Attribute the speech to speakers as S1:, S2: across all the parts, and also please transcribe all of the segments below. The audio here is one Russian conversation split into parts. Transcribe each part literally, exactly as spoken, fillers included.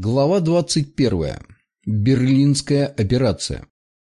S1: Глава двадцать первая. Берлинская операция.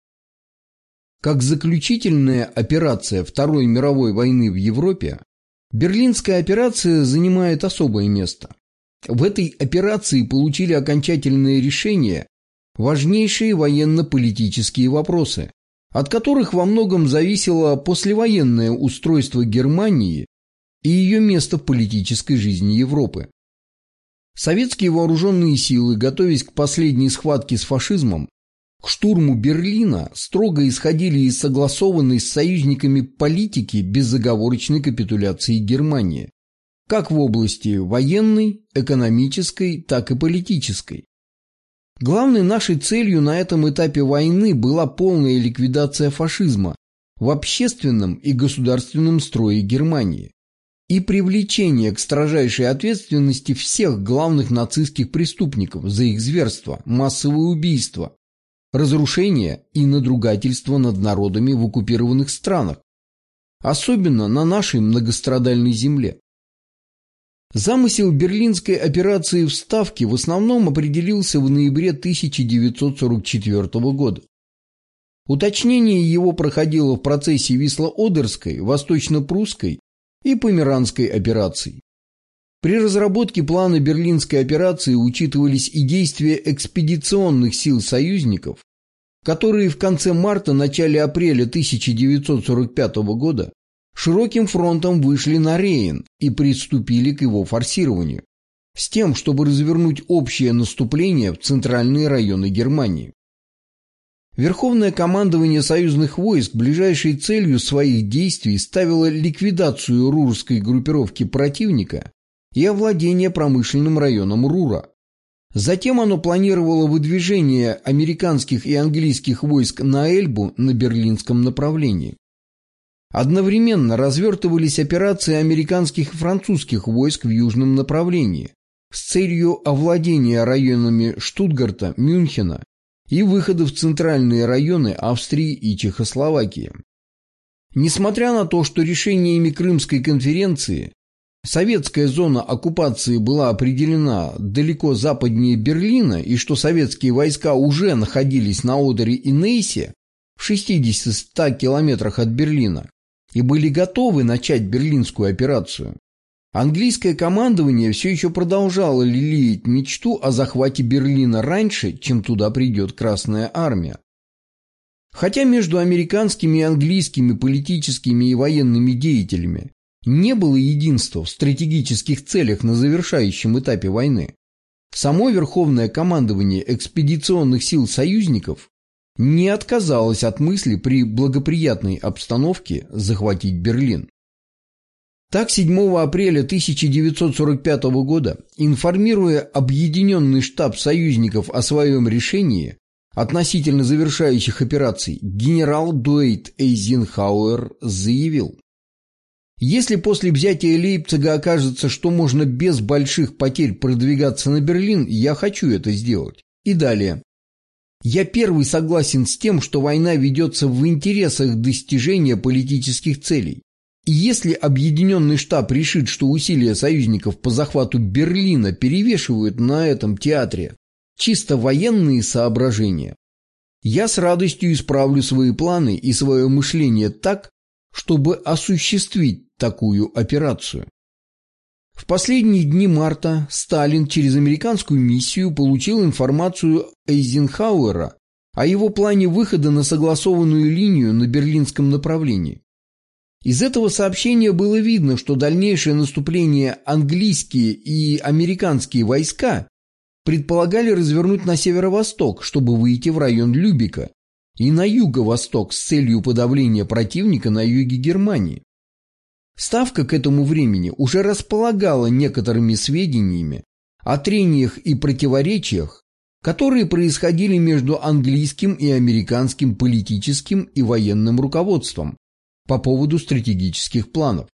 S1: Как заключительная операция Второй мировой войны в Европе, Берлинская операция занимает особое место. В этой операции получили окончательное решение важнейшие военно-политические вопросы, от которых во многом зависело послевоенное устройство Германии и ее место в политической жизни Европы. Советские вооруженные силы, готовясь к последней схватке с фашизмом, к штурму Берлина, строго исходили из согласованной с союзниками политики безоговорочной капитуляции Германии, как в области военной, экономической, так и политической. Главной нашей целью на этом этапе войны была полная ликвидация фашизма в общественном и государственном строе Германии и привлечение к строжайшей ответственности всех главных нацистских преступников за их зверство, массовые убийства, разрушение и надругательство над народами в оккупированных странах, особенно на нашей многострадальной земле. Замысел Берлинской операции в Ставке в основном определился в ноябре тысяча девятьсот сорок четвёртого года. Уточнение его проходило в процессе Висло-Одерской, Восточно-Прусской и Померанской операций. При разработке плана Берлинской операции учитывались и действия экспедиционных сил союзников, которые в конце марта-начале апреля тысяча девятьсот сорок пятого года широким фронтом вышли на Рейн и приступили к его форсированию, с тем, чтобы развернуть общее наступление в центральные районы Германии. Верховное командование союзных войск ближайшей целью своих действий ставило ликвидацию рурской группировки противника и овладение промышленным районом Рура. Затем оно планировало выдвижение американских и английских войск на Эльбу на берлинском направлении. Одновременно развертывались операции американских и французских войск в южном направлении с целью овладения районами Штутгарта, Мюнхена и выхода в центральные районы Австрии и Чехословакии. Несмотря на то, что решениями Крымской конференции советская зона оккупации была определена далеко западнее Берлина и что советские войска уже находились на Одере и Нейсе в шестидесяти-ста километрах от Берлина и были готовы начать Берлинскую операцию, английское командование все еще продолжало лелеять мечту о захвате Берлина раньше, чем туда придет Красная Армия. Хотя между американскими и английскими политическими и военными деятелями не было единства в стратегических целях на завершающем этапе войны, само Верховное командование экспедиционных сил союзников не отказалось от мысли при благоприятной обстановке захватить Берлин. Так, седьмого апреля тысяча девятьсот сорок пятого года, информируя объединенный штаб союзников о своем решении относительно завершающих операций, генерал Дуэйт Эйзенхауэр заявил: «Если после взятия Лейпцига окажется, что можно без больших потерь продвигаться на Берлин, я хочу это сделать». И далее. «Я первый согласен с тем, что война ведется в интересах достижения политических целей. И если объединенный штаб решит, что усилия союзников по захвату Берлина перевешивают на этом театре чисто военные соображения, я с радостью исправлю свои планы и свое мышление так, чтобы осуществить такую операцию». В последние дни марта Сталин через американскую миссию получил информацию Эйзенхауэра о его плане выхода на согласованную линию на берлинском направлении. Из этого сообщения было видно, что дальнейшее наступление английские и американские войска предполагали развернуть на северо-восток, чтобы выйти в район Любека, и на юго-восток с целью подавления противника на юге Германии. Ставка к этому времени уже располагала некоторыми сведениями о трениях и противоречиях, которые происходили между английским и американским политическим и военным руководством по поводу стратегических планов.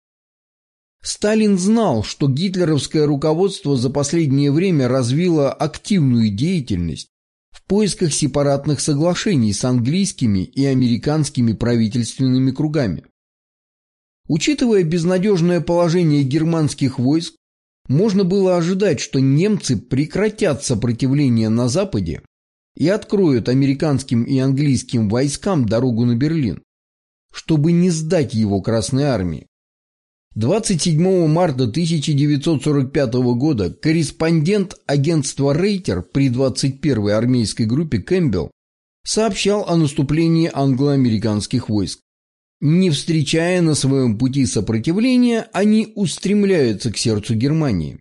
S1: Сталин знал, что гитлеровское руководство за последнее время развило активную деятельность в поисках сепаратных соглашений с английскими и американскими правительственными кругами. Учитывая безнадежное положение германских войск, можно было ожидать, что немцы прекратят сопротивление на Западе и откроют американским и английским войскам дорогу на Берлин, чтобы не сдать его Красной армии. двадцать седьмого марта тысяча девятьсот сорок пятого года корреспондент агентства Рейтер при двадцать первой армейской группе Кэмпбелл сообщал о наступлении англо-американских войск. Не встречая на своем пути сопротивления, они устремляются к сердцу Германии.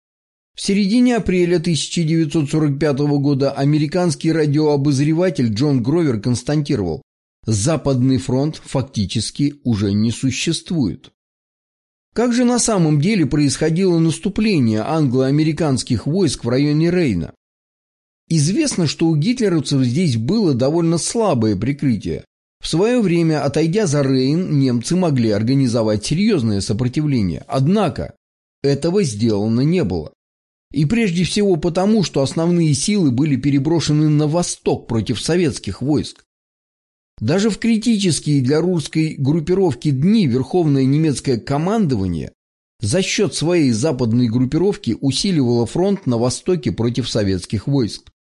S1: В середине апреля тысяча девятьсот сорок пятого года американский радиообозреватель Джон Гровер констатировал: Западный фронт фактически уже не существует. Как же на самом деле происходило наступление англо-американских войск в районе Рейна? Известно, что у гитлеровцев здесь было довольно слабое прикрытие. В свое время, отойдя за Рейн, немцы могли организовать серьезное сопротивление. Однако этого сделано не было. И прежде всего потому, что основные силы были переброшены на восток против советских войск. Даже в критические для русской группировки дни Верховное немецкое командование за счет своей западной группировки усиливало фронт на востоке против советских войск.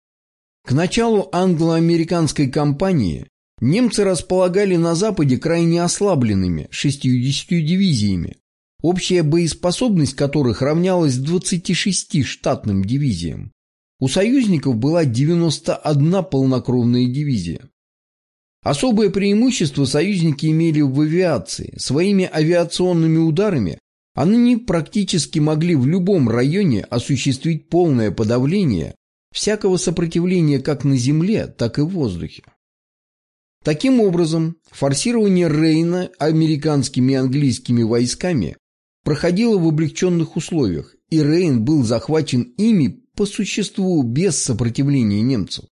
S1: К началу англо-американской кампании немцы располагали на Западе крайне ослабленными шестьюдесятью дивизиями, общая боеспособность которых равнялась двадцати шести штатным дивизиям. У союзников была девяносто одна полнокровная дивизия. Особое преимущество союзники имели в авиации. Своими авиационными ударами они практически могли в любом районе осуществить полное подавление всякого сопротивления как на земле, так и в воздухе. Таким образом, форсирование Рейна американскими и английскими войсками проходило в облегченных условиях, и Рейн был захвачен ими по существу без сопротивления немцев.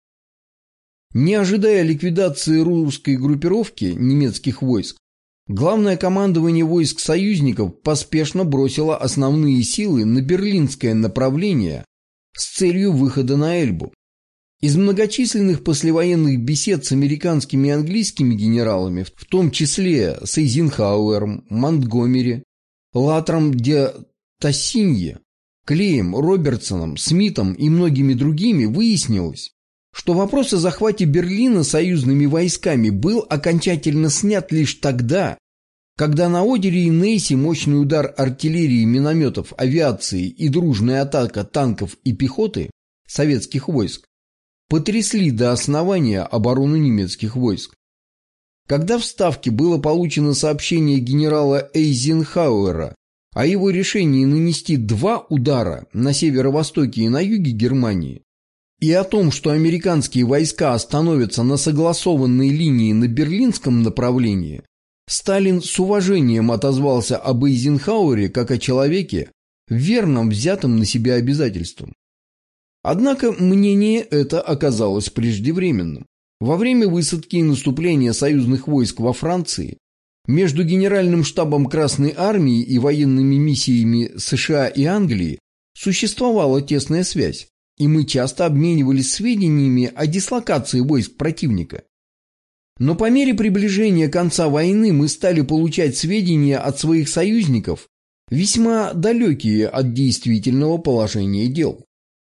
S1: Не ожидая ликвидации русской группировки немецких войск, главное командование войск союзников поспешно бросило основные силы на берлинское направление с целью выхода на Эльбу. Из многочисленных послевоенных бесед с американскими и английскими генералами, в том числе с Эйзенхауэром, Монтгомери, Латром де Тассинье, Клеем, Робертсоном, Смитом и многими другими, выяснилось, что вопрос о захвате Берлина союзными войсками был окончательно снят лишь тогда, когда на Одере и Нейсе мощный удар артиллерии, минометов, авиации и дружная атака танков и пехоты советских войск потрясли до основания оборону немецких войск. Когда в Ставке было получено сообщение генерала Эйзенхауэра о его решении нанести два удара на северо-востоке и на юге Германии, и о том, что американские войска остановятся на согласованной линии на берлинском направлении, Сталин с уважением отозвался об Эйзенхауэре как о человеке, верном взятым на себя обязательствам. Однако мнение это оказалось преждевременным. Во время высадки и наступления союзных войск во Франции между Генеральным штабом Красной армии и военными миссиями США и Англии существовала тесная связь, и мы часто обменивались сведениями о дислокации войск противника. Но по мере приближения конца войны мы стали получать сведения от своих союзников, весьма далекие от действительного положения дел.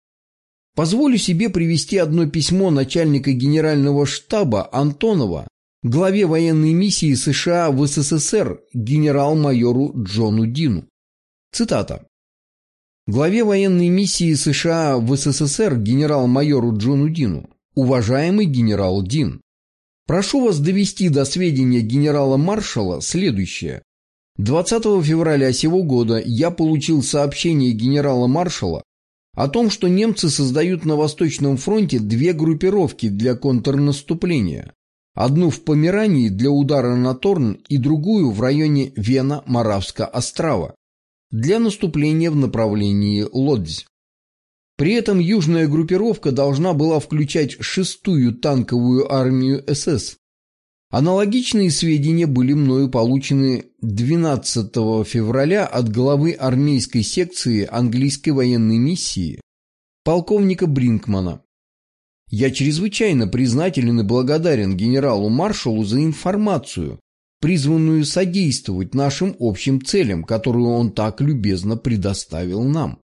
S1: Позволю себе привести одно письмо начальника Генерального штаба Антонова главе военной миссии США в СССР генерал-майору Джону Дину. Цитата. Главе военной миссии США в СССР генерал-майору Джону Дину. Уважаемый генерал Дин, прошу вас довести до сведения генерала-маршала следующее. двадцатого февраля сего года я получил сообщение генерала-маршала о том, что немцы создают на Восточном фронте две группировки для контрнаступления. Одну в Померании для удара на Торн и другую в районе Вена-Моравска-Острава для наступления в направлении Лодзь. При этом южная группировка должна была включать шестую танковую армию СС. Аналогичные сведения были мною получены двенадцатого февраля от главы армейской секции английской военной миссии полковника Бринкмана. Я чрезвычайно признателен и благодарен генералу-маршалу за информацию, призванную содействовать нашим общим целям, которую он так любезно предоставил нам.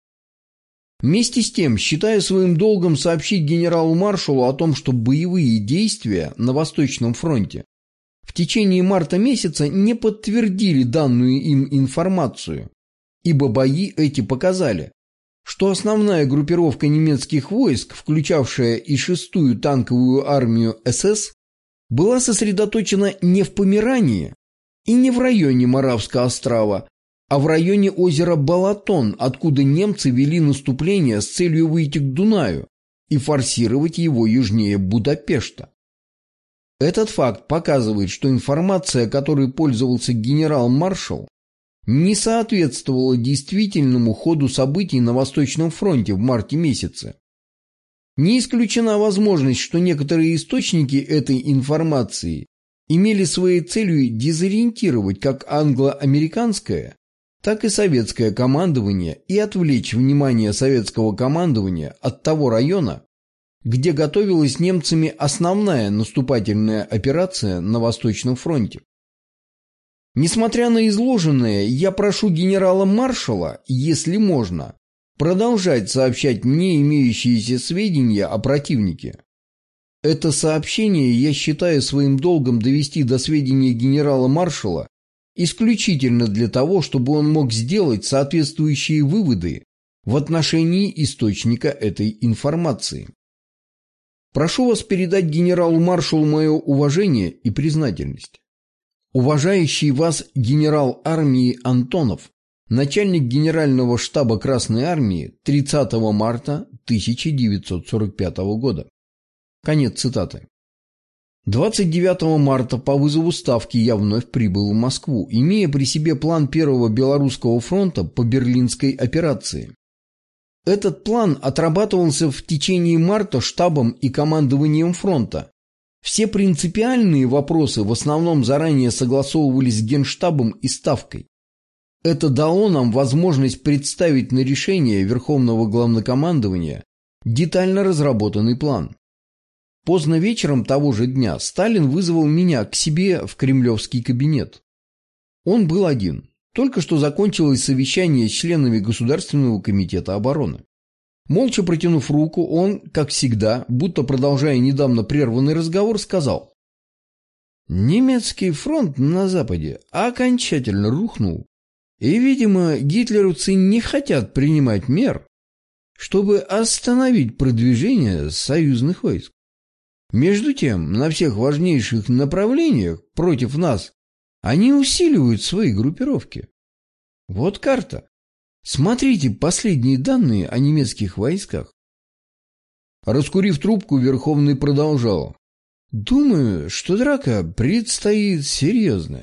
S1: Вместе с тем, считая своим долгом сообщить генералу-маршалу о том, что боевые действия на Восточном фронте в течение марта месяца не подтвердили данную им информацию, ибо бои эти показали, что основная группировка немецких войск, включавшая и шестую танковую армию СС, была сосредоточена не в Померании и не в районе Моравского острова, а в районе озера Балатон, откуда немцы вели наступление с целью выйти к Дунаю и форсировать его южнее Будапешта. Этот факт показывает, что информация, которой пользовался генерал-маршал, не соответствовала действительному ходу событий на Восточном фронте в марте месяце. Не исключена возможность, что некоторые источники этой информации имели своей целью дезориентировать как англо-американское, так и советское командование и отвлечь внимание советского командования от того района, где готовилась немцами основная наступательная операция на Восточном фронте. Несмотря на изложенное, я прошу генерала-маршала, если можно, продолжать сообщать мне имеющиеся сведения о противнике. Это сообщение я считаю своим долгом довести до сведения генерала-маршала исключительно для того, чтобы он мог сделать соответствующие выводы в отношении источника этой информации. Прошу вас передать генералу-маршалу мое уважение и признательность. Уважающий вас генерал армии Антонов, начальник генерального штаба Красной армии тридцатого марта тысяча девятьсот сорок пятого года. Конец цитаты. двадцать девятого марта по вызову Ставки я вновь прибыл в Москву, имея при себе план Первого Белорусского фронта по Берлинской операции. Этот план отрабатывался в течение марта штабом и командованием фронта. Все принципиальные вопросы в основном заранее согласовывались с Генштабом и Ставкой. Это дало нам возможность представить на решение Верховного Главнокомандования детально разработанный план. Поздно вечером того же дня Сталин вызвал меня к себе в кремлевский кабинет. Он был один. Только что закончилось совещание с членами Государственного комитета обороны. Молча протянув руку, он, как всегда, будто продолжая недавно прерванный разговор, сказал: «Немецкий фронт на Западе окончательно рухнул, и, видимо, гитлеровцы не хотят принимать мер, чтобы остановить продвижение союзных войск. Между тем, на всех важнейших направлениях против нас они усиливают свои группировки. Вот карта. Смотрите последние данные о немецких войсках». Раскурив трубку, Верховный продолжал: «Думаю, что драка предстоит серьезная».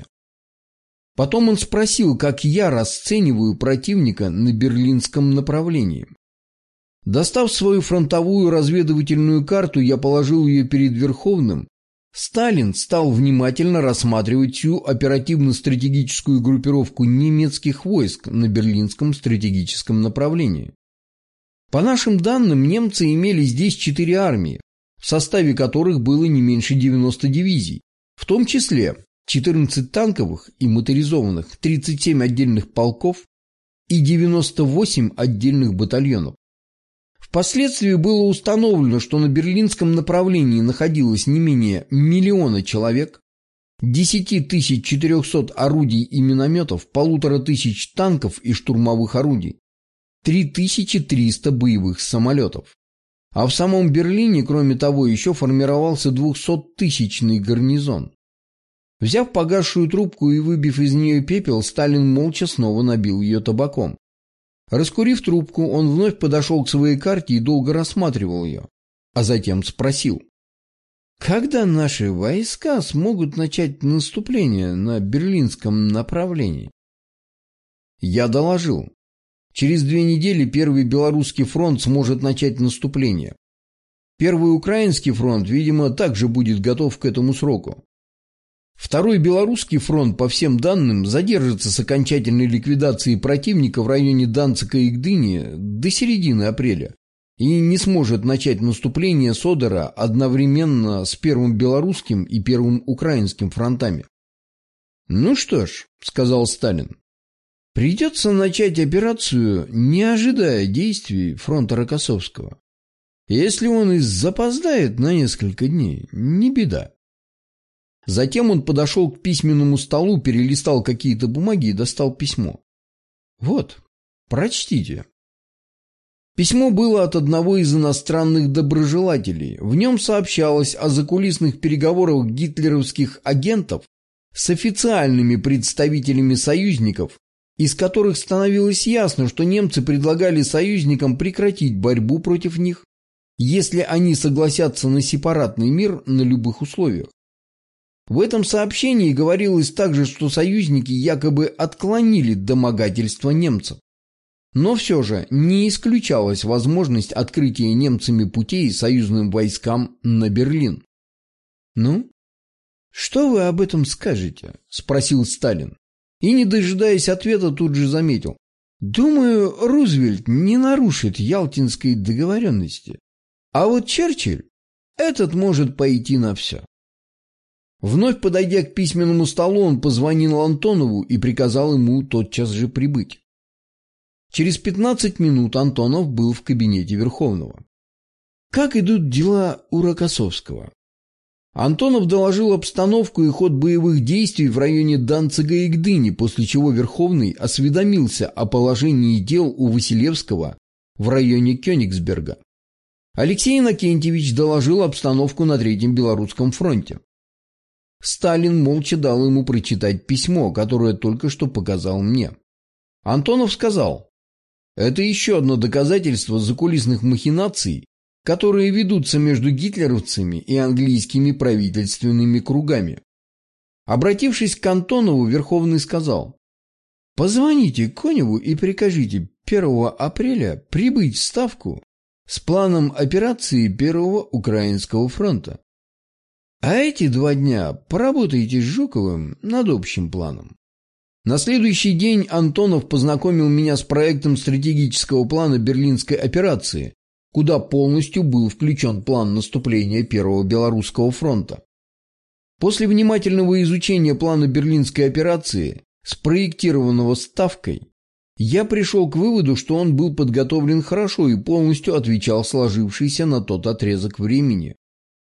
S1: Потом он спросил, как я расцениваю противника на берлинском направлении. Достав свою фронтовую разведывательную карту, я положил ее перед Верховным. Сталин стал внимательно рассматривать всю оперативно-стратегическую группировку немецких войск на берлинском стратегическом направлении. По нашим данным, немцы имели здесь четыре армии, в составе которых было не меньше девяноста дивизий, в том числе четырнадцать танковых и моторизованных, тридцать семь отдельных полков и девяносто восемь отдельных батальонов. Впоследствии было установлено, что на берлинском направлении находилось не менее миллиона человек, десять тысяч четыреста орудий и минометов, полутора тысяч танков и штурмовых орудий, три тысячи триста боевых самолетов. А в самом Берлине, кроме того, еще формировался двухсоттысячный гарнизон. Взяв погасшую трубку и выбив из нее пепел, Сталин молча снова набил ее табаком. Раскурив трубку, он вновь подошел к своей карте и долго рассматривал ее, а затем спросил: «Когда наши войска смогут начать наступление на берлинском направлении?» Я доложил: через две недели Первый Белорусский фронт сможет начать наступление. Первый Украинский фронт, видимо, также будет готов к этому сроку. Второй Белорусский фронт, по всем данным, задержится с окончательной ликвидацией противника в районе Данцига и Гдыни до середины апреля и не сможет начать наступление с Одера одновременно с Первым Белорусским и Первым Украинским фронтами. «Ну что ж», — сказал Сталин, — «придется начать операцию, не ожидая действий фронта Рокоссовского. Если он и запоздает на несколько дней, не беда». Затем он подошел к письменному столу, перелистал какие-то бумаги и достал письмо. «Вот, прочтите». Письмо было от одного из иностранных доброжелателей. В нем сообщалось о закулисных переговорах гитлеровских агентов с официальными представителями союзников, из которых становилось ясно, что немцы предлагали союзникам прекратить борьбу против них, если они согласятся на сепаратный мир на любых условиях. В этом сообщении говорилось также, что союзники якобы отклонили домогательства немцев. Но все же не исключалась возможность открытия немцами путей союзным войскам на Берлин. «Ну, что вы об этом скажете?» – спросил Сталин. И, не дожидаясь ответа, тут же заметил: «Думаю, Рузвельт не нарушит Ялтинской договоренности. А вот Черчилль, этот может пойти на все». Вновь подойдя к письменному столу, он позвонил Антонову и приказал ему тотчас же прибыть. Через пятнадцать минут Антонов был в кабинете Верховного. «Как идут дела у Рокоссовского?» Антонов доложил обстановку и ход боевых действий в районе Данцига и Гдыни, после чего Верховный осведомился о положении дел у Василевского в районе Кёнигсберга. Алексей Иннокентьевич доложил обстановку на Третьем Белорусском фронте. Сталин молча дал ему прочитать письмо, которое только что показал мне. Антонов сказал: «Это еще одно доказательство закулисных махинаций, которые ведутся между гитлеровцами и английскими правительственными кругами». Обратившись к Антонову, Верховный сказал: «Позвоните Коневу и прикажите первого апреля прибыть в Ставку с планом операции Первого Украинского фронта. А эти два дня поработайте с Жуковым над общим планом». На следующий день Антонов познакомил меня с проектом стратегического плана Берлинской операции, куда полностью был включен план наступления Первого Белорусского фронта. После внимательного изучения плана Берлинской операции, спроектированного Ставкой, я пришел к выводу, что он был подготовлен хорошо и полностью отвечал сложившейся на тот отрезок времени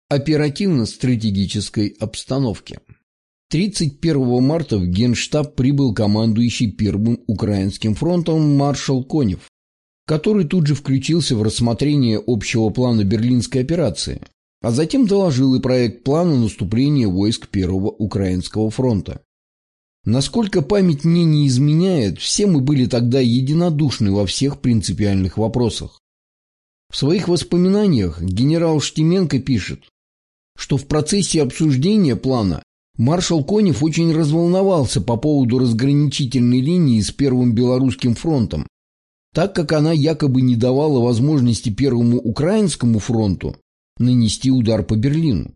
S1: оперативно-стратегической обстановке. тридцать первого марта в Генштаб прибыл командующий Первым Украинским фронтом маршал Конев, который тут же включился в рассмотрение общего плана Берлинской операции, а затем доложил и проект плана наступления войск Первого Украинского фронта. Насколько память мне не изменяет, все мы были тогда единодушны во всех принципиальных вопросах. В своих воспоминаниях генерал Штеменко пишет, что в процессе обсуждения плана маршал Конев очень разволновался по поводу разграничительной линии с Первым Белорусским фронтом, так как она якобы не давала возможности Первому Украинскому фронту нанести удар по Берлину.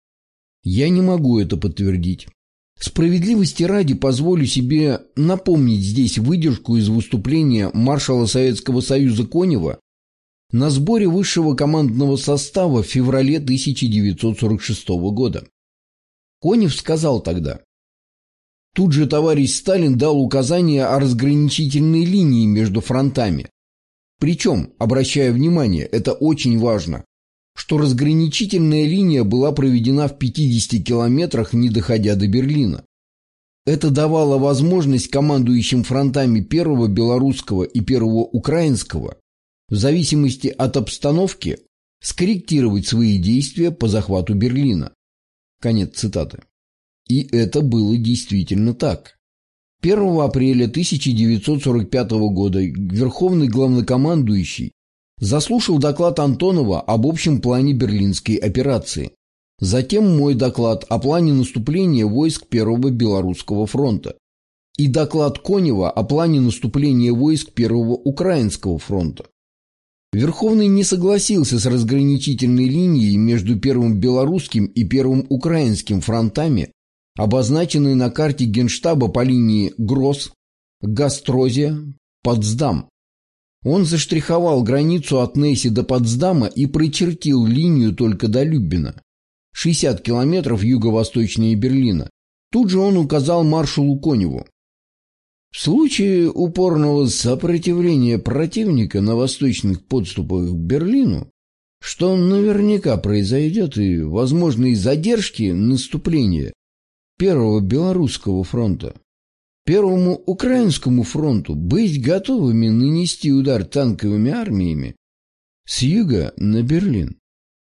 S1: Я не могу это подтвердить. Справедливости ради позволю себе напомнить здесь выдержку из выступления маршала Советского Союза Конева на сборе высшего командного состава в феврале тысяча девятьсот сорок шестого года. Конев сказал тогда: «Тут же товарищ Сталин дал указание о разграничительной линии между фронтами. Причем, обращая внимание, это очень важно, что разграничительная линия была проведена в пятидесяти километрах, не доходя до Берлина. Это давало возможность командующим фронтами Первого Белорусского и Первого Украинского, в зависимости от обстановки, скорректировать свои действия по захвату Берлина». Конец цитаты. И это было действительно так. первого апреля тысяча девятьсот сорок пятого года Верховный главнокомандующий заслушал доклад Антонова об общем плане Берлинской операции. Затем мой доклад о плане наступления войск Первого Белорусского фронта и доклад Конева о плане наступления войск Первого Украинского фронта. Верховный не согласился с разграничительной линией между Первым Белорусским и Первым Украинским фронтами, обозначенной на карте Генштаба по линии Гросс, Гастрозия, Потсдам. Он заштриховал границу от Нейси до Потсдама и прочертил линию только до Люббена, шестьдесят километров юго-восточнее Берлина, Тут же он указал маршалу Коневу: в случае упорного сопротивления противника на восточных подступах к Берлину, что наверняка произойдет, и возможные задержки наступления Первого Белорусского фронта, Первому Украинскому фронту быть готовыми нанести удар танковыми армиями с юга на Берлин.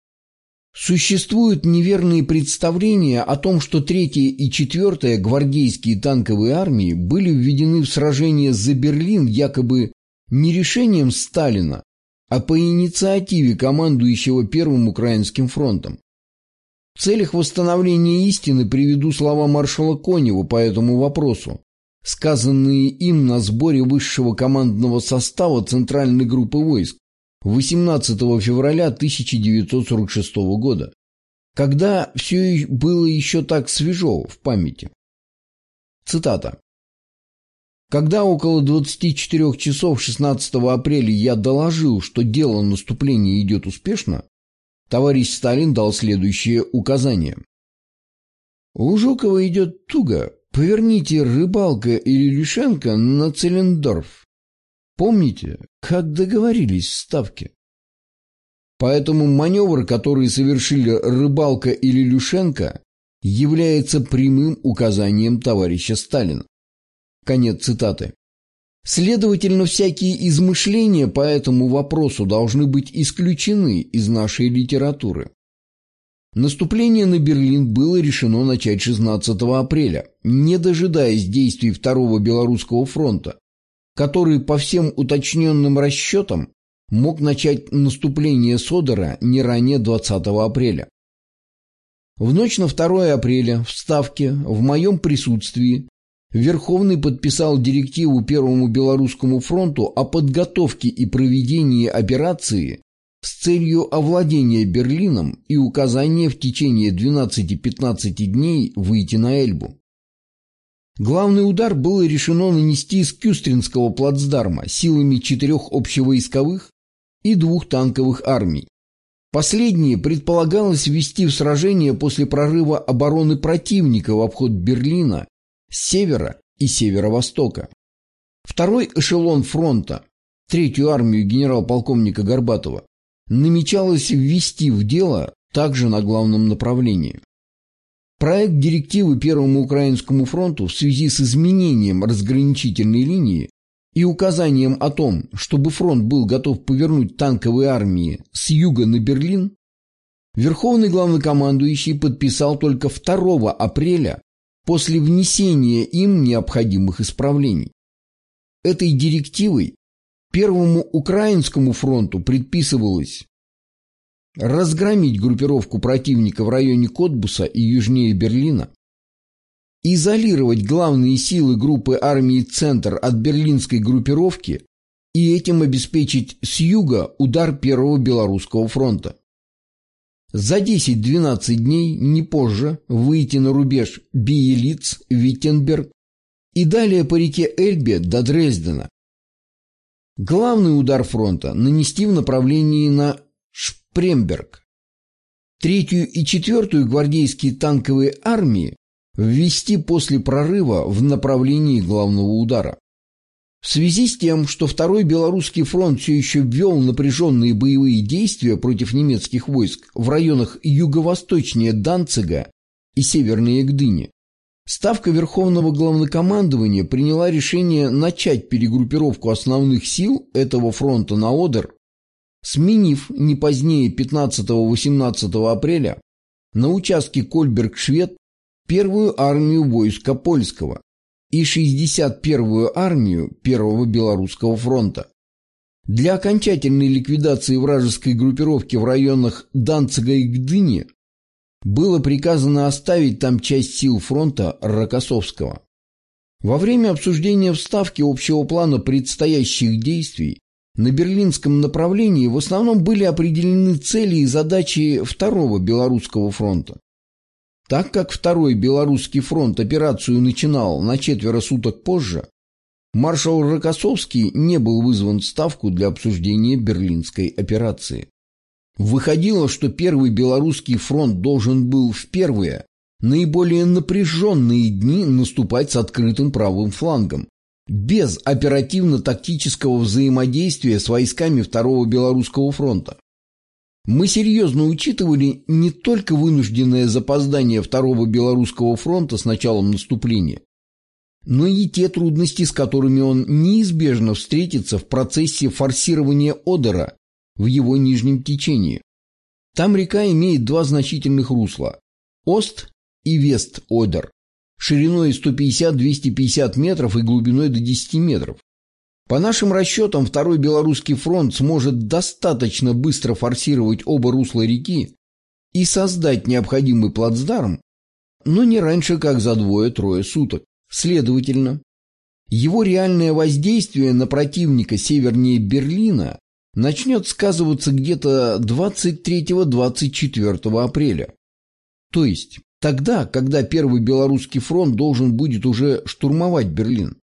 S1: Существуют неверные представления о том, что третья и четвёртая гвардейские танковые армии были введены в сражение за Берлин якобы не решением Сталина, а по инициативе командующего Первым Украинским фронтом. В целях восстановления истины приведу слова маршала Конева по этому вопросу, сказанные им на сборе высшего командного состава Центральной группы войск восемнадцатого февраля тысяча девятьсот сорок шестого года, когда все было еще так свежо в памяти. Цитата. «Когда около двадцати четырёх часов шестнадцатого апреля я доложил, что дело наступления идет успешно, товарищ Сталин дал следующее указание. У Жукова идет туго, поверните Рыбалка или Илюшенко на Целлендорф. Помните, как договорились в Ставке? Поэтому маневр, который совершили Рыбалка или Илюшенко, является прямым указанием товарища Сталина». Конец цитаты. Следовательно, всякие измышления по этому вопросу должны быть исключены из нашей литературы. Наступление на Берлин было решено начать шестнадцатого апреля, не дожидаясь действий Второго Белорусского фронта, который по всем уточненным расчетам мог начать наступление Содора не ранее двадцатого апреля. В ночь на второе апреля в Ставке в моем присутствии Верховный подписал директиву Первому Белорусскому фронту о подготовке и проведении операции с целью овладения Берлином и указание в течение двенадцати-пятнадцати дней выйти на Эльбу. Главный удар было решено нанести с Кюстринского плацдарма силами четырех общевойсковых и двух танковых армий. Последние предполагалось ввести в сражение после прорыва обороны противника в обход Берлина с севера и северо-востока. Второй эшелон фронта, третью армию генерал-полковника Горбатова, намечалось ввести в дело также на главном направлении. Проект директивы Первому Украинскому фронту в связи с изменением разграничительной линии и указанием о том, чтобы фронт был готов повернуть танковые армии с юга на Берлин, Верховный главнокомандующий подписал только второго апреля после внесения им необходимых исправлений. Этой директивой Первому Украинскому фронту предписывалось разгромить группировку противника в районе Котбуса и южнее Берлина, изолировать главные силы группы армии «Центр» от берлинской группировки и этим обеспечить с юга удар Первого Белорусского фронта. За десять-двенадцать дней, не позже, выйти на рубеж Биелиц-Виттенберг и далее по реке Эльбе до Дрездена. Главный удар фронта нанести в направлении на Шпремберг. Третью и четвертую гвардейские танковые армии ввести после прорыва в направлении главного удара. В связи с тем, что Второй Белорусский фронт все еще вел напряженные боевые действия против немецких войск в районах юго-восточнее Данцига и севернее Гдыни, Ставка Верховного Главнокомандования приняла решение начать перегруппировку основных сил этого фронта на Одер, сменив не позднее пятнадцатого-восемнадцатого апреля на участке Кольберг-Швед первую армию войска польского и шестьдесят первую армию Первого Белорусского фронта. Для окончательной ликвидации вражеской группировки в районах Данцига и Гдыни было приказано оставить там часть сил фронта Рокоссовского. Во время обсуждения в Ставке общего плана предстоящих действий на берлинском направлении в основном были определены цели и задачи Второго Белорусского фронта. Так как Второй Белорусский фронт операцию начинал на четверо суток позже, маршал Рокоссовский не был вызван в Ставку для обсуждения берлинской операции. Выходило, что Первый Белорусский фронт должен был впервые наиболее напряженные дни наступать с открытым правым флангом, без оперативно-тактического взаимодействия с войсками Второго Белорусского фронта. Мы серьезно учитывали не только вынужденное запоздание Второго Белорусского фронта с началом наступления, но и те трудности, с которыми он неизбежно встретится в процессе форсирования Одера в его нижнем течении. Там река имеет два значительных русла – Ост и Вест-Одер, шириной сто пятьдесят — двести пятьдесят метров и глубиной до десяти метров. По нашим расчетам, Второй Белорусский фронт сможет достаточно быстро форсировать оба русла реки и создать необходимый плацдарм, но не раньше, как за двое-трое суток. Следовательно, его реальное воздействие на противника севернее Берлина начнет сказываться где-то двадцать третьего — двадцать четвёртого апреля. То есть тогда, когда Первый Белорусский фронт должен будет уже штурмовать Берлин.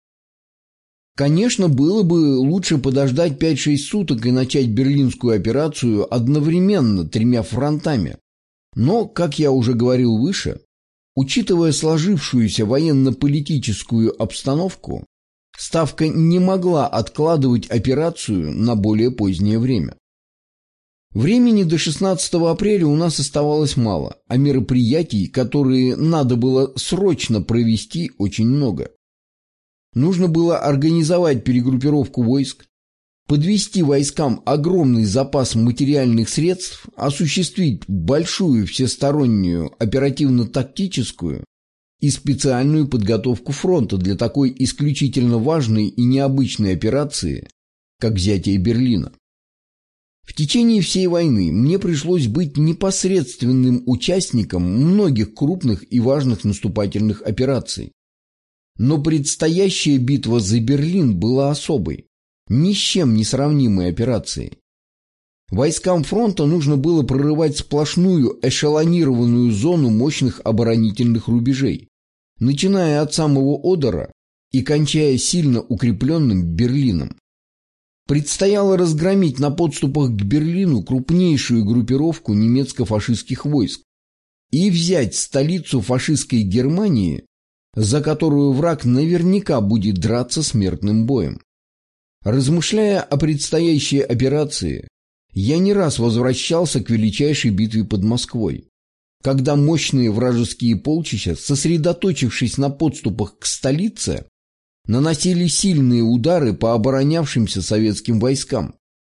S1: Конечно, было бы лучше подождать пять-шесть суток и начать берлинскую операцию одновременно тремя фронтами. Но, как я уже говорил выше, учитывая сложившуюся военно-политическую обстановку, Ставка не могла откладывать операцию на более позднее время. Времени до шестнадцатого апреля у нас оставалось мало, а мероприятий, которые надо было срочно провести, очень много. Нужно было организовать перегруппировку войск, подвести войскам огромный запас материальных средств, осуществить большую всестороннюю оперативно-тактическую и специальную подготовку фронта для такой исключительно важной и необычной операции, как взятие Берлина. В течение всей войны мне пришлось быть непосредственным участником многих крупных и важных наступательных операций. Но предстоящая битва за Берлин была особой, ни с чем не сравнимой операцией. Войскам фронта нужно было прорывать сплошную эшелонированную зону мощных оборонительных рубежей, начиная от самого Одера и кончая сильно укрепленным Берлином. Предстояло разгромить на подступах к Берлину крупнейшую группировку немецко-фашистских войск и взять столицу фашистской Германии, за которую враг наверняка будет драться смертным боем. Размышляя о предстоящей операции, я не раз возвращался к величайшей битве под Москвой, когда мощные вражеские полчища, сосредоточившись на подступах к столице, наносили сильные удары по оборонявшимся советским войскам.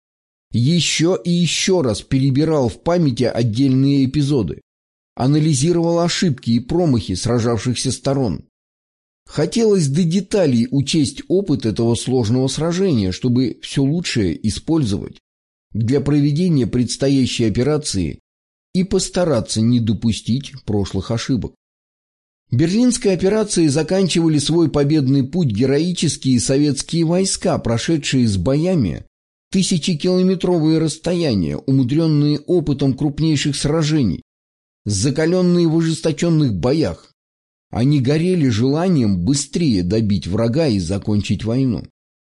S1: Еще и еще раз перебирал в памяти отдельные эпизоды, анализировал ошибки и промахи сражавшихся сторон. Хотелось до деталей учесть опыт этого сложного сражения, чтобы все лучшее использовать для проведения предстоящей операции и постараться не допустить прошлых ошибок. Берлинской операцией заканчивали свой победный путь героические советские войска, прошедшие с боями тысячекилометровые расстояния, умудренные опытом крупнейших сражений, закаленные в ожесточенных боях. Они горели желанием быстрее добить врага и закончить войну.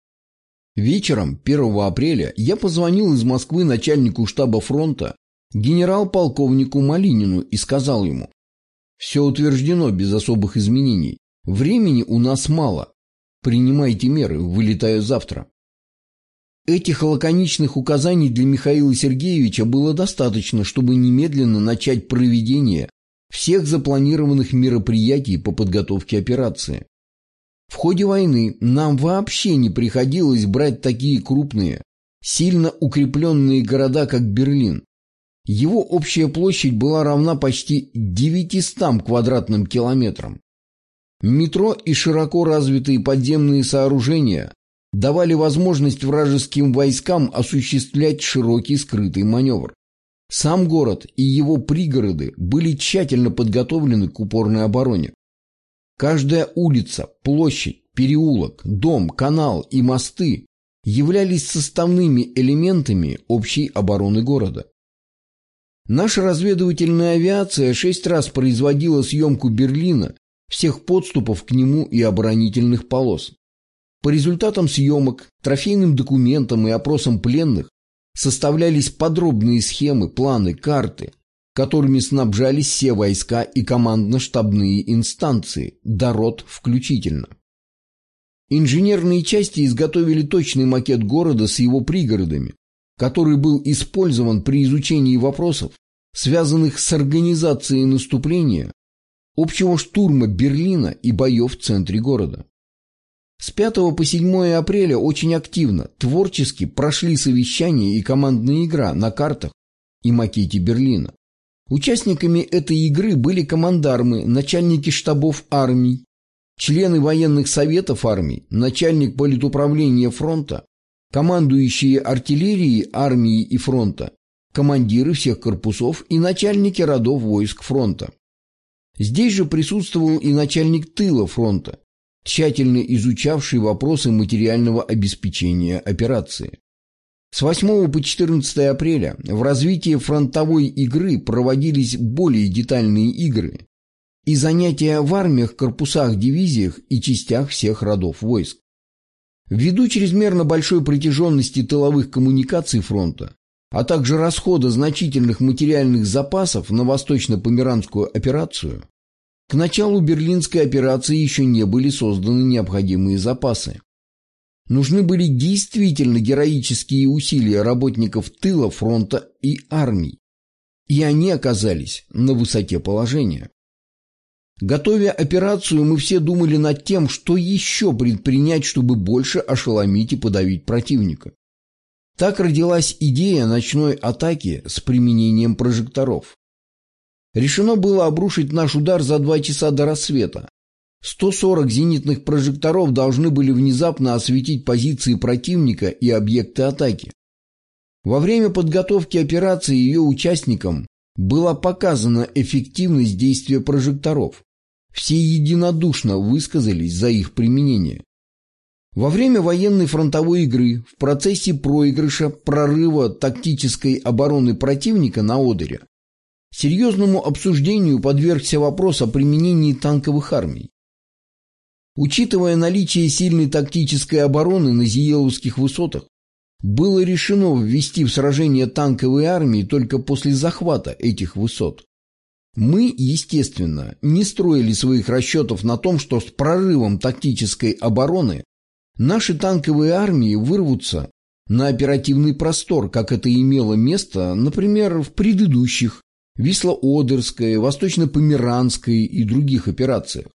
S1: Вечером первого апреля я позвонил из Москвы начальнику штаба фронта генерал-полковнику Малинину и сказал ему: «Все утверждено без особых изменений. Времени у нас мало. Принимайте меры, вылетаю завтра». Этих лаконичных указаний для Михаила Сергеевича было достаточно, чтобы немедленно начать проведение всех запланированных мероприятий по подготовке операции. В ходе войны нам вообще не приходилось брать такие крупные, сильно укрепленные города, как Берлин. Его общая площадь была равна почти девятистам квадратным километрам. Метро и широко развитые подземные сооружения давали возможность вражеским войскам осуществлять широкий скрытый маневр. Сам город и его пригороды были тщательно подготовлены к упорной обороне. Каждая улица, площадь, переулок, дом, канал и мосты являлись составными элементами общей обороны города. Наша разведывательная авиация шесть раз производила съемку Берлина, всех подступов к нему и оборонительных полос. По результатам съемок, трофейным документам и опросам пленных составлялись подробные схемы, планы, карты. которыми снабжались все войска и командно-штабные инстанции, до рот включительно. Инженерные части изготовили точный макет города с его пригородами, который был использован при изучении вопросов, связанных с организацией наступления, общего штурма Берлина и боев в центре города. С пятого по седьмое апреля очень активно, творчески прошли совещания и командная игра на картах и макете Берлина. Участниками этой игры были командармы, начальники штабов армий, члены военных советов армий, начальник политуправления фронта, командующие артиллерией армии и фронта, командиры всех корпусов и начальники родов войск фронта. Здесь же присутствовал и начальник тыла фронта, тщательно изучавший вопросы материального обеспечения операции. С восьмого по четырнадцатое апреля в развитии фронтовой игры проводились более детальные игры и занятия в армиях, корпусах, дивизиях и частях всех родов войск. Ввиду чрезмерно большой протяженности тыловых коммуникаций фронта, а также расхода значительных материальных запасов на Восточно-Померанскую операцию, к началу Берлинской операции еще не были созданы необходимые запасы. Нужны были действительно героические усилия работников тыла фронта и армий, и они оказались на высоте положения. Готовя операцию, мы все думали над тем, что еще предпринять, чтобы больше ошеломить и подавить противника. Так родилась идея ночной атаки с применением прожекторов. Решено было обрушить наш удар за два часа до рассвета. сто сорок зенитных прожекторов должны были внезапно осветить позиции противника и объекты атаки. Во время подготовки операции ее участникам была показана эффективность действия прожекторов. Все единодушно высказались за их применение. Во время военной фронтовой игры, в процессе проигрыша прорыва тактической обороны противника на Одере, серьезному обсуждению подвергся вопрос о применении танковых армий. Учитывая наличие сильной тактической обороны на Зиеловских высотах, было решено ввести в сражение танковые армии только после захвата этих высот. Мы, естественно, не строили своих расчетов на том, что с прорывом тактической обороны наши танковые армии вырвутся на оперативный простор, как это имело место, например, в предыдущих Висло-Одерской, Восточно-Померанской и других операциях.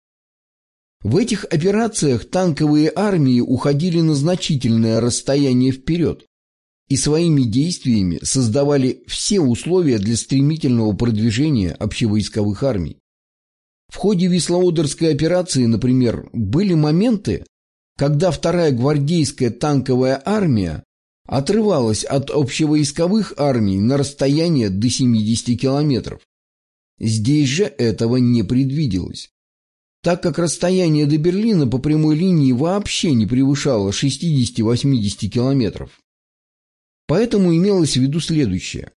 S1: В этих операциях танковые армии уходили на значительное расстояние вперед и своими действиями создавали все условия для стремительного продвижения общевойсковых армий. В ходе Висло-Одерской операции, например, были моменты, когда вторая гвардейская танковая армия отрывалась от общевойсковых армий на расстояние до семидесяти километров. Здесь же этого не предвиделось, так как расстояние до Берлина по прямой линии вообще не превышало шестидесяти-восьмидесяти километров. Поэтому имелось в виду следующее.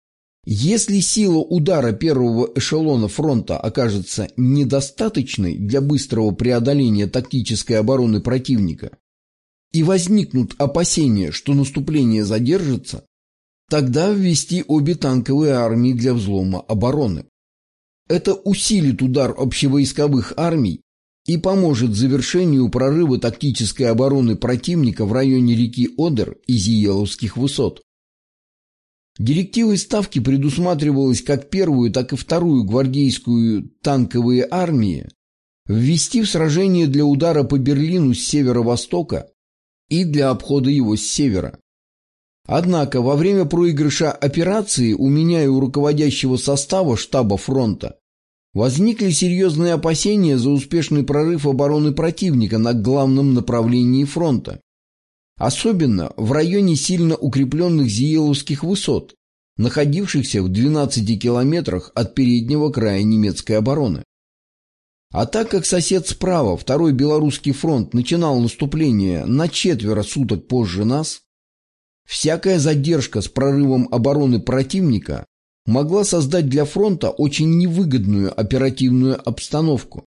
S1: Если сила удара первого эшелона фронта окажется недостаточной для быстрого преодоления тактической обороны противника и возникнут опасения, что наступление задержится, тогда ввести обе танковые армии для взлома обороны. Это усилит удар общевойсковых армий и поможет завершению прорыва тактической обороны противника в районе реки Одер и Зиеловских высот. Директивой Ставки предусматривалось как первую, так и вторую гвардейскую танковые армии ввести в сражение для удара по Берлину с северо-востока и для обхода его с севера. Однако во время проигрыша операции у меня и у руководящего состава штаба фронта возникли серьезные опасения за успешный прорыв обороны противника на главном направлении фронта, особенно в районе сильно укрепленных Зиеловских высот, находившихся в двенадцати километрах от переднего края немецкой обороны. А так как сосед справа, второй Белорусский фронт, начинал наступление на четверо суток позже нас, всякая задержка с прорывом обороны противника могла создать для фронта очень невыгодную оперативную обстановку.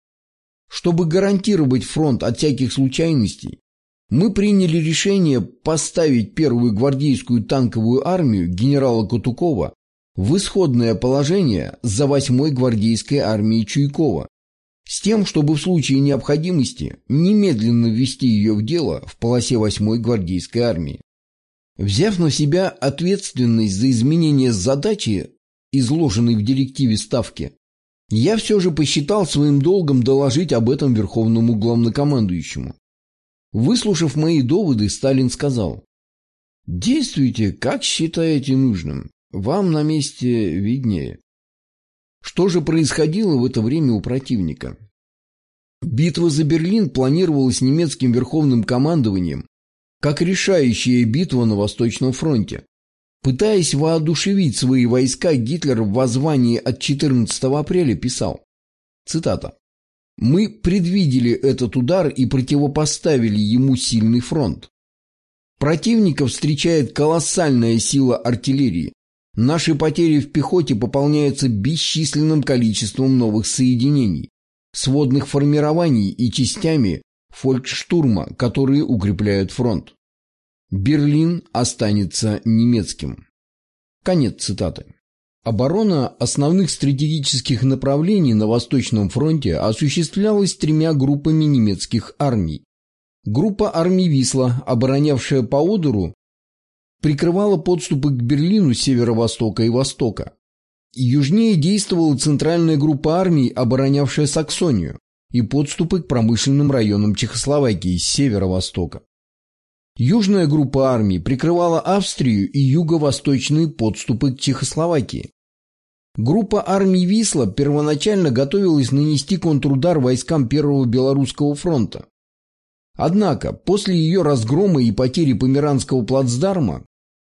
S1: Чтобы гарантировать фронт от всяких случайностей, мы приняли решение поставить первую гвардейскую танковую армию генерала Катукова в исходное положение за восьмой гвардейской армией Чуйкова, с тем, чтобы в случае необходимости немедленно ввести ее в дело в полосе восьмой гвардейской армии. Взяв на себя ответственность за изменение задачи, изложенной в директиве Ставки, я все же посчитал своим долгом доложить об этом Верховному Главнокомандующему. Выслушав мои доводы, Сталин сказал: «Действуйте, как считаете нужным. Вам на месте виднее». Что же происходило в это время у противника? Битва за Берлин планировалась немецким Верховным командованием как решающая битва на Восточном фронте. Пытаясь воодушевить свои войска, Гитлер в воззвании от четырнадцатого апреля писал, цитата, «Мы предвидели этот удар и противопоставили ему сильный фронт. Противника встречает колоссальная сила артиллерии. Наши потери в пехоте пополняются бесчисленным количеством новых соединений, сводных формирований и частями фольксштурма, которые укрепляют фронт. Берлин останется немецким». Конец цитаты. Оборона основных стратегических направлений на Восточном фронте осуществлялась тремя группами немецких армий. Группа армий Висла, оборонявшая по Одеру, прикрывала подступы к Берлину с северо-востока и востока. Южнее действовала центральная группа армий, оборонявшая Саксонию и подступы к промышленным районам Чехословакии с северо-востока. Южная группа армий прикрывала Австрию и юго-восточные подступы к Чехословакии. Группа армий Висла первоначально готовилась нанести контрудар войскам Первого Белорусского фронта. Однако, после ее разгрома и потери Померанского плацдарма,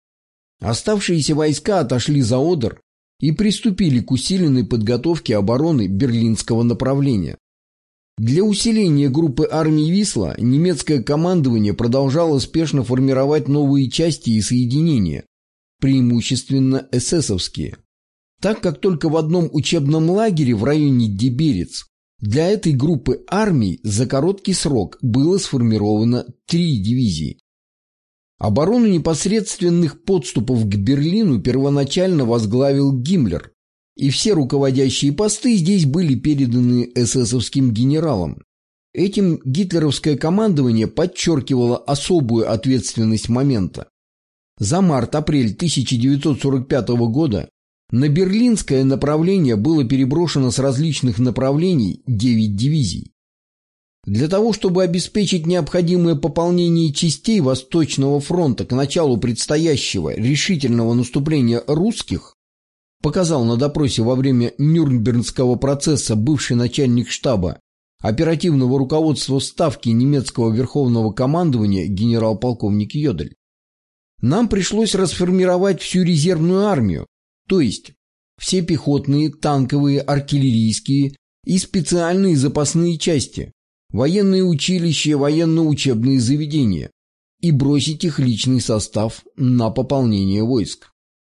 S1: оставшиеся войска отошли за Одер и приступили к усиленной подготовке обороны берлинского направления. Для усиления группы армий Висла немецкое командование продолжало спешно формировать новые части и соединения, преимущественно эсэсовские. Так как только в одном учебном лагере в районе Деберец для этой группы армий за короткий срок было сформировано три дивизии. Оборону непосредственных подступов к Берлину первоначально возглавил Гиммлер, и все руководящие посты здесь были переданы эсэсовским генералам. Этим гитлеровское командование подчеркивало особую ответственность момента. За март-апрель тысяча девятьсот сорок пятого года на берлинское направление было переброшено с различных направлений девять дивизий. Для того, чтобы обеспечить необходимое пополнение частей Восточного фронта к началу предстоящего решительного наступления русских, показал на допросе во время Нюрнбергского процесса бывший начальник штаба оперативного руководства Ставки немецкого Верховного командования генерал-полковник Йодель. Нам пришлось расформировать всю резервную армию, то есть все пехотные, танковые, артиллерийские и специальные запасные части, военные училища, военно-учебные заведения, и бросить их личный состав на пополнение войск.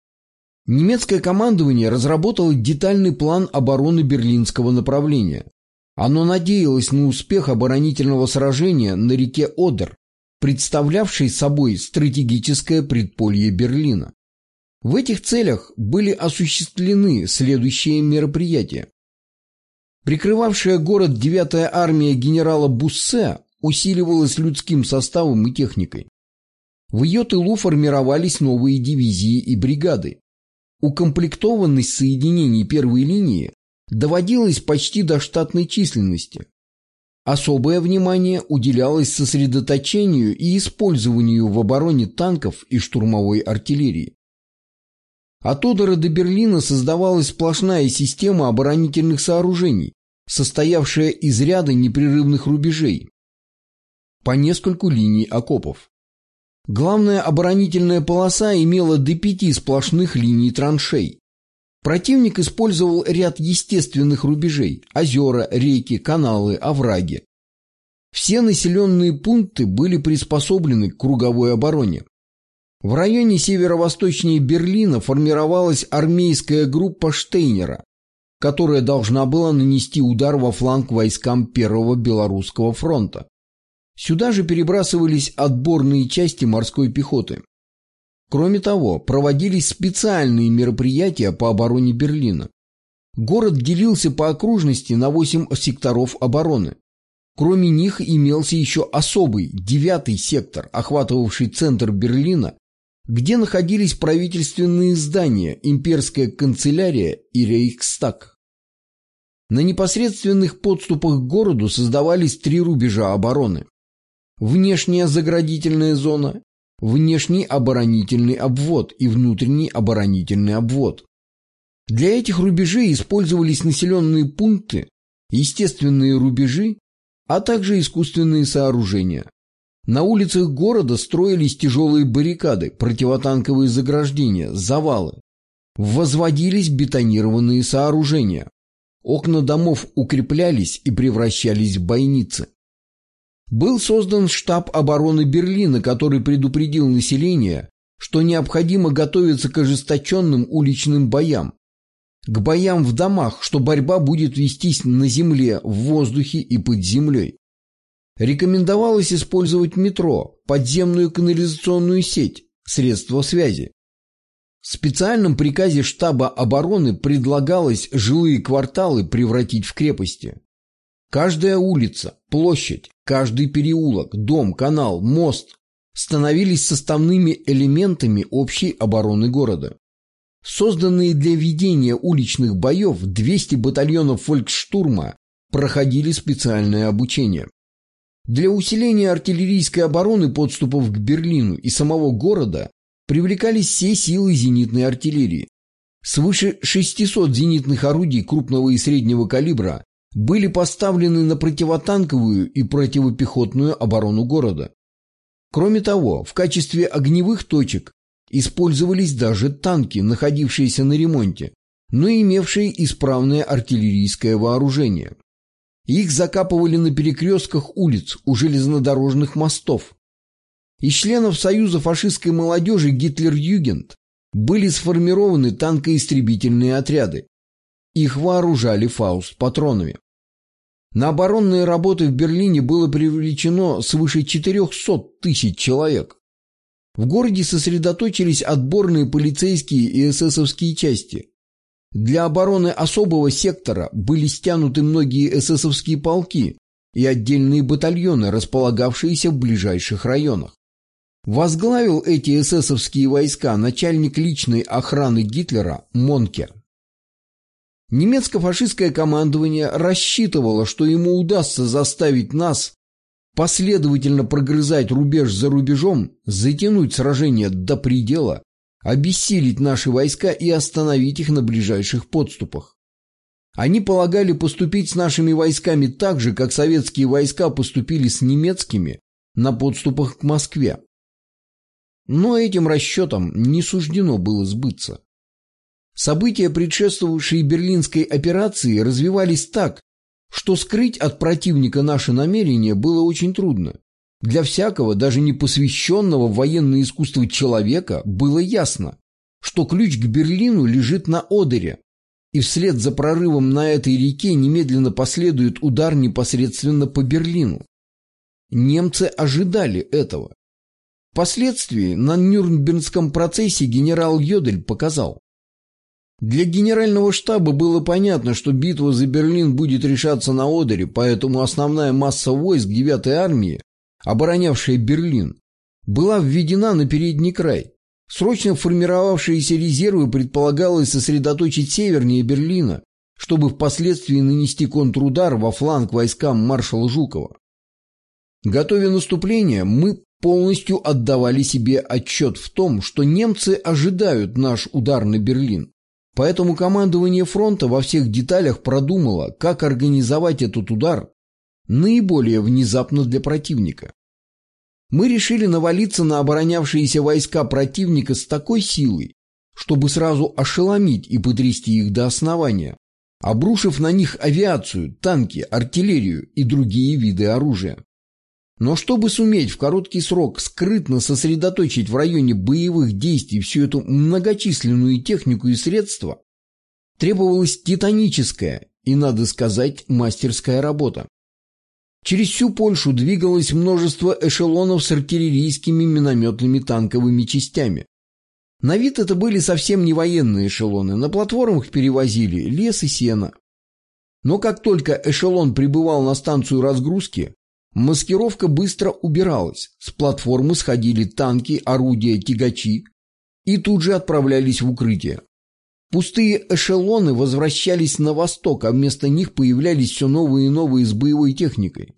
S1: Немецкое командование разработало детальный план обороны берлинского направления. Оно надеялось на успех оборонительного сражения на реке Одер, представлявшей собой стратегическое предполье Берлина. В этих целях были осуществлены следующие мероприятия. Прикрывавшая город девятая армия генерала Буссе усиливалась людским составом и техникой. В ее тылу формировались новые дивизии и бригады. Укомплектованность соединений первой линии доводилась почти до штатной численности. Особое внимание уделялось сосредоточению и использованию в обороне танков и штурмовой артиллерии. От Одера до Берлина создавалась сплошная система оборонительных сооружений, состоявшая из ряда непрерывных рубежей по нескольку линий окопов. Главная оборонительная полоса имела до пяти сплошных линий траншей. Противник использовал ряд естественных рубежей – озера, реки, каналы, овраги. Все населенные пункты были приспособлены к круговой обороне. В районе северо-восточнее Берлина формировалась армейская группа Штейнера, которая должна была нанести удар во фланг войскам Первого Белорусского фронта. Сюда же перебрасывались отборные части морской пехоты. Кроме того, проводились специальные мероприятия по обороне Берлина. Город делился по окружности на восемь секторов обороны. Кроме них имелся еще особый, девятый сектор, охватывавший центр Берлина, где находились правительственные здания, имперская канцелярия и Рейхстаг. На непосредственных подступах к городу создавались три рубежа обороны. Внешняя заградительная зона, внешний оборонительный обвод и внутренний оборонительный обвод. Для этих рубежей использовались населенные пункты, естественные рубежи, а также искусственные сооружения. На улицах города строились тяжелые баррикады, противотанковые заграждения, завалы. Возводились бетонированные сооружения. Окна домов укреплялись и превращались в бойницы. Был создан штаб обороны Берлина, который предупредил население, что необходимо готовиться к ожесточенным уличным боям, к боям в домах, что борьба будет вестись на земле, в воздухе и под землей. Рекомендовалось использовать метро, подземную канализационную сеть, средства связи. В специальном приказе штаба обороны предлагалось жилые кварталы превратить в крепости. Каждая улица, площадь, каждый переулок, дом, канал, мост становились составными элементами общей обороны города. Созданные для ведения уличных боев двести батальонов фольксштурма проходили специальное обучение. Для усиления артиллерийской обороны подступов к Берлину и самого города привлекались все силы зенитной артиллерии. Свыше шестисот зенитных орудий крупного и среднего калибра были поставлены на противотанковую и противопехотную оборону города. Кроме того, в качестве огневых точек использовались даже танки, находившиеся на ремонте, но имевшие исправное артиллерийское вооружение. Их закапывали на перекрестках улиц, у железнодорожных мостов. Из членов Союза фашистской молодежи Гитлер-Югент были сформированы танкоистребительные отряды. Их вооружали фауст-патронами. На оборонные работы в Берлине было привлечено свыше четырехсот тысяч человек. В городе сосредоточились отборные полицейские и эсэсовские части. Для обороны особого сектора были стянуты многие эсэсовские полки и отдельные батальоны, располагавшиеся в ближайших районах. Возглавил эти эсэсовские войска начальник личной охраны Гитлера Монке. Немецко-фашистское командование рассчитывало, что ему удастся заставить нас последовательно прогрызать рубеж за рубежом, затянуть сражение до предела, обессилить наши войска и остановить их на ближайших подступах. Они полагали поступить с нашими войсками так же, как советские войска поступили с немецкими на подступах к Москве. Но этим расчетам не суждено было сбыться. События, предшествовавшие Берлинской операции, развивались так, что скрыть от противника наши намерения было очень трудно. Для всякого, даже не посвященного в военное искусство человека, было ясно, что ключ к Берлину лежит на Одере, и вслед за прорывом на этой реке немедленно последует удар непосредственно по Берлину. Немцы ожидали этого. Впоследствии на Нюрнбергском процессе генерал Йодель показал: для генерального штаба было понятно, что битва за Берлин будет решаться на Одере, поэтому основная масса войск девятой армии, оборонявшая Берлин, была введена на передний край. Срочно формировавшиеся резервы предполагалось сосредоточить севернее Берлина, чтобы впоследствии нанести контрудар во фланг войскам маршала Жукова. Готовя наступление, мы полностью отдавали себе отчет в том, что немцы ожидают наш удар на Берлин. Поэтому командование фронта во всех деталях продумало, как организовать этот удар наиболее внезапно для противника. Мы решили навалиться на оборонявшиеся войска противника с такой силой, чтобы сразу ошеломить и потрясти их до основания, обрушив на них авиацию, танки, артиллерию и другие виды оружия. Но чтобы суметь в короткий срок скрытно сосредоточить в районе боевых действий всю эту многочисленную технику и средства, требовалась титаническая и, надо сказать, мастерская работа. Через всю Польшу двигалось множество эшелонов с артиллерийскими минометными танковыми частями, На вид это были совсем не военные эшелоны, на платформах перевозили лес и сено. Но как только эшелон прибывал на станцию разгрузки, маскировка быстро убиралась, с платформы сходили танки, орудия, тягачи и тут же отправлялись в укрытие. Пустые эшелоны возвращались на восток, а вместо них появлялись все новые и новые с боевой техникой.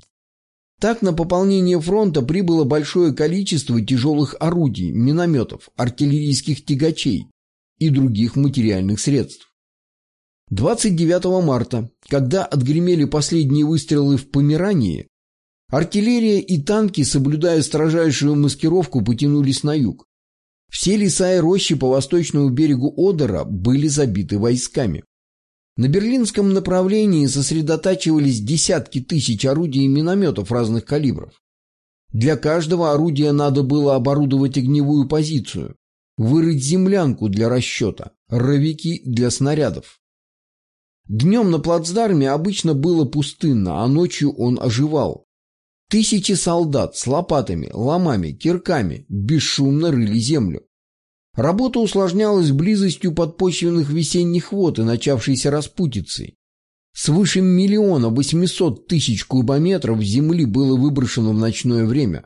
S1: Так на пополнение фронта прибыло большое количество тяжелых орудий, минометов, артиллерийских тягачей и других материальных средств. двадцать девятого марта, когда отгремели последние выстрелы в Померании, артиллерия и танки, соблюдая строжайшую маскировку, потянулись на юг. Все леса и рощи по восточному берегу Одера были забиты войсками. На берлинском направлении сосредотачивались десятки тысяч орудий и минометов разных калибров. Для каждого орудия надо было оборудовать огневую позицию, вырыть землянку для расчета, ровики для снарядов. Днем на плацдарме обычно было пустынно, а ночью он оживал. Тысячи солдат с лопатами, ломами, кирками бесшумно рыли землю. Работа усложнялась близостью подпочвенных весенних вод и начавшейся распутицей. Свыше миллиона восьмисот тысяч кубометров земли было выброшено в ночное время.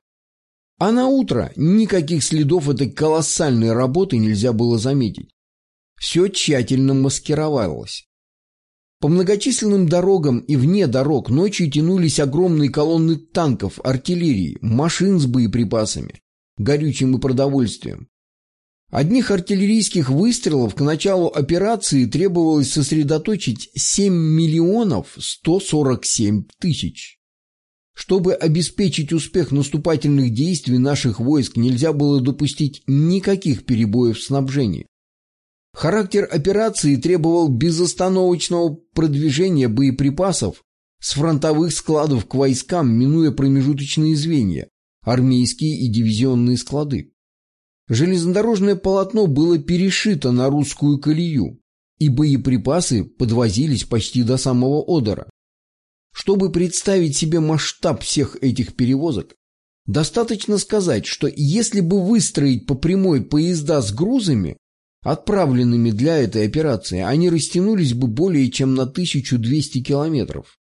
S1: А на утро никаких следов этой колоссальной работы нельзя было заметить. Все тщательно маскировалось. По многочисленным дорогам и вне дорог ночью тянулись огромные колонны танков, артиллерии, машин с боеприпасами, горючим и продовольствием. Одних артиллерийских выстрелов к началу операции требовалось сосредоточить семь миллионов сто сорок семь тысяч. Чтобы обеспечить успех наступательных действий наших войск, нельзя было допустить никаких перебоев в снабжении. Характер операции требовал безостановочного продвижения боеприпасов с фронтовых складов к войскам, минуя промежуточные звенья, армейские и дивизионные склады. Железнодорожное полотно было перешито на русскую колею, и боеприпасы подвозились почти до самого Одера. Чтобы представить себе масштаб всех этих перевозок, достаточно сказать, что если бы выстроить по прямой поезда с грузами, отправленными для этой операции, они растянулись бы более чем на тысячу двести километров.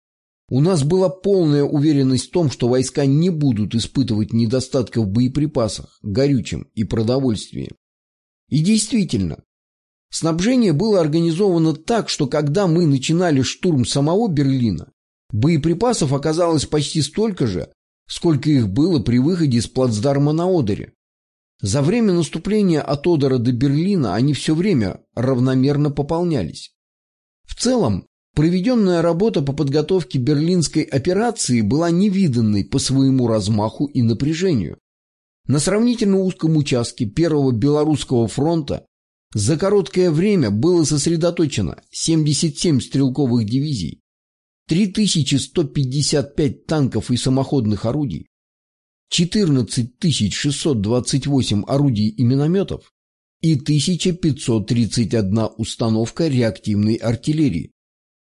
S1: У нас была полная уверенность в том, что войска не будут испытывать недостатка в боеприпасах, горючем и продовольствии. И действительно, снабжение было организовано так, что когда мы начинали штурм самого Берлина, боеприпасов оказалось почти столько же, сколько их было при выходе из плацдарма на Одере. За время наступления от Одера до Берлина они все время равномерно пополнялись. В целом, проведенная работа по подготовке берлинской операции была невиданной по своему размаху и напряжению. На сравнительно узком участке Первого Белорусского фронта за короткое время было сосредоточено семьдесят семь стрелковых дивизий, три тысячи сто пятьдесят пять танков и самоходных орудий, четырнадцать тысяч шестьсот двадцать восемь орудий и минометов и тысяча пятьсот тридцать одна установка реактивной артиллерии.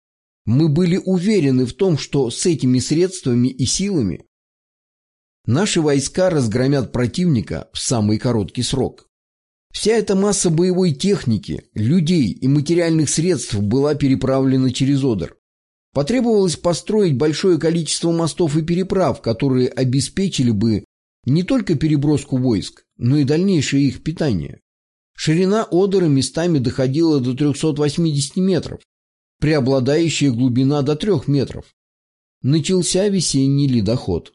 S1: Мы были уверены в том, что с этими средствами и силами наши войска разгромят противника в самый короткий срок. Вся эта масса боевой техники, людей и материальных средств была переправлена через Одер. Потребовалось построить большое количество мостов и переправ, которые обеспечили бы не только переброску войск, но и дальнейшее их питание. Ширина Одера местами доходила до трехсот восьмидесяти метров, преобладающая глубина до трех метров. Начался весенний ледоход.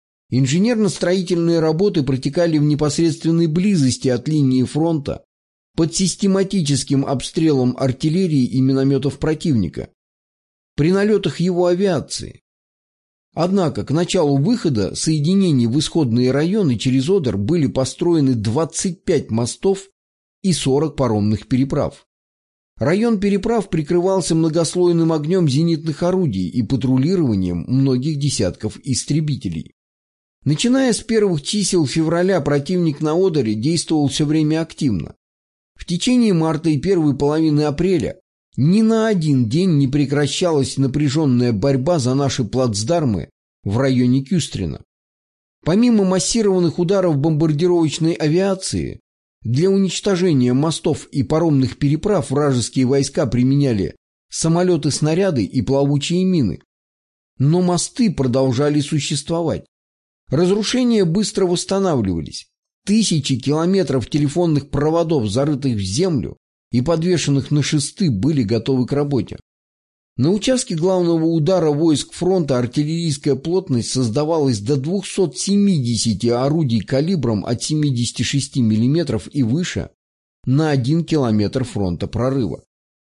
S1: Инженерно-строительные работы протекали в непосредственной близости от линии фронта под систематическим обстрелом артиллерии и минометов противника, при налетах его авиации. Однако к началу выхода соединений в исходные районы через Одер были построены двадцать пять мостов и сорок паромных переправ. Район переправ прикрывался многослойным огнем зенитных орудий и патрулированием многих десятков истребителей. Начиная с первых чисел февраля противник на Одере действовал все время активно. В течение марта и первой половины апреля ни на один день не прекращалась напряженная борьба за наши плацдармы в районе Кюстрина. Помимо массированных ударов бомбардировочной авиации, Для уничтожения мостов и паромных переправ вражеские войска применяли самолеты-снаряды и плавучие мины. Но мосты продолжали существовать. Разрушения быстро восстанавливались. Тысячи километров телефонных проводов, зарытых в землю и подвешенных на шесты, были готовы к работе. На участке главного удара войск фронта артиллерийская плотность создавалась до двухсот семидесяти орудий калибром от семидесяти шести миллиметров и выше на один километр фронта прорыва.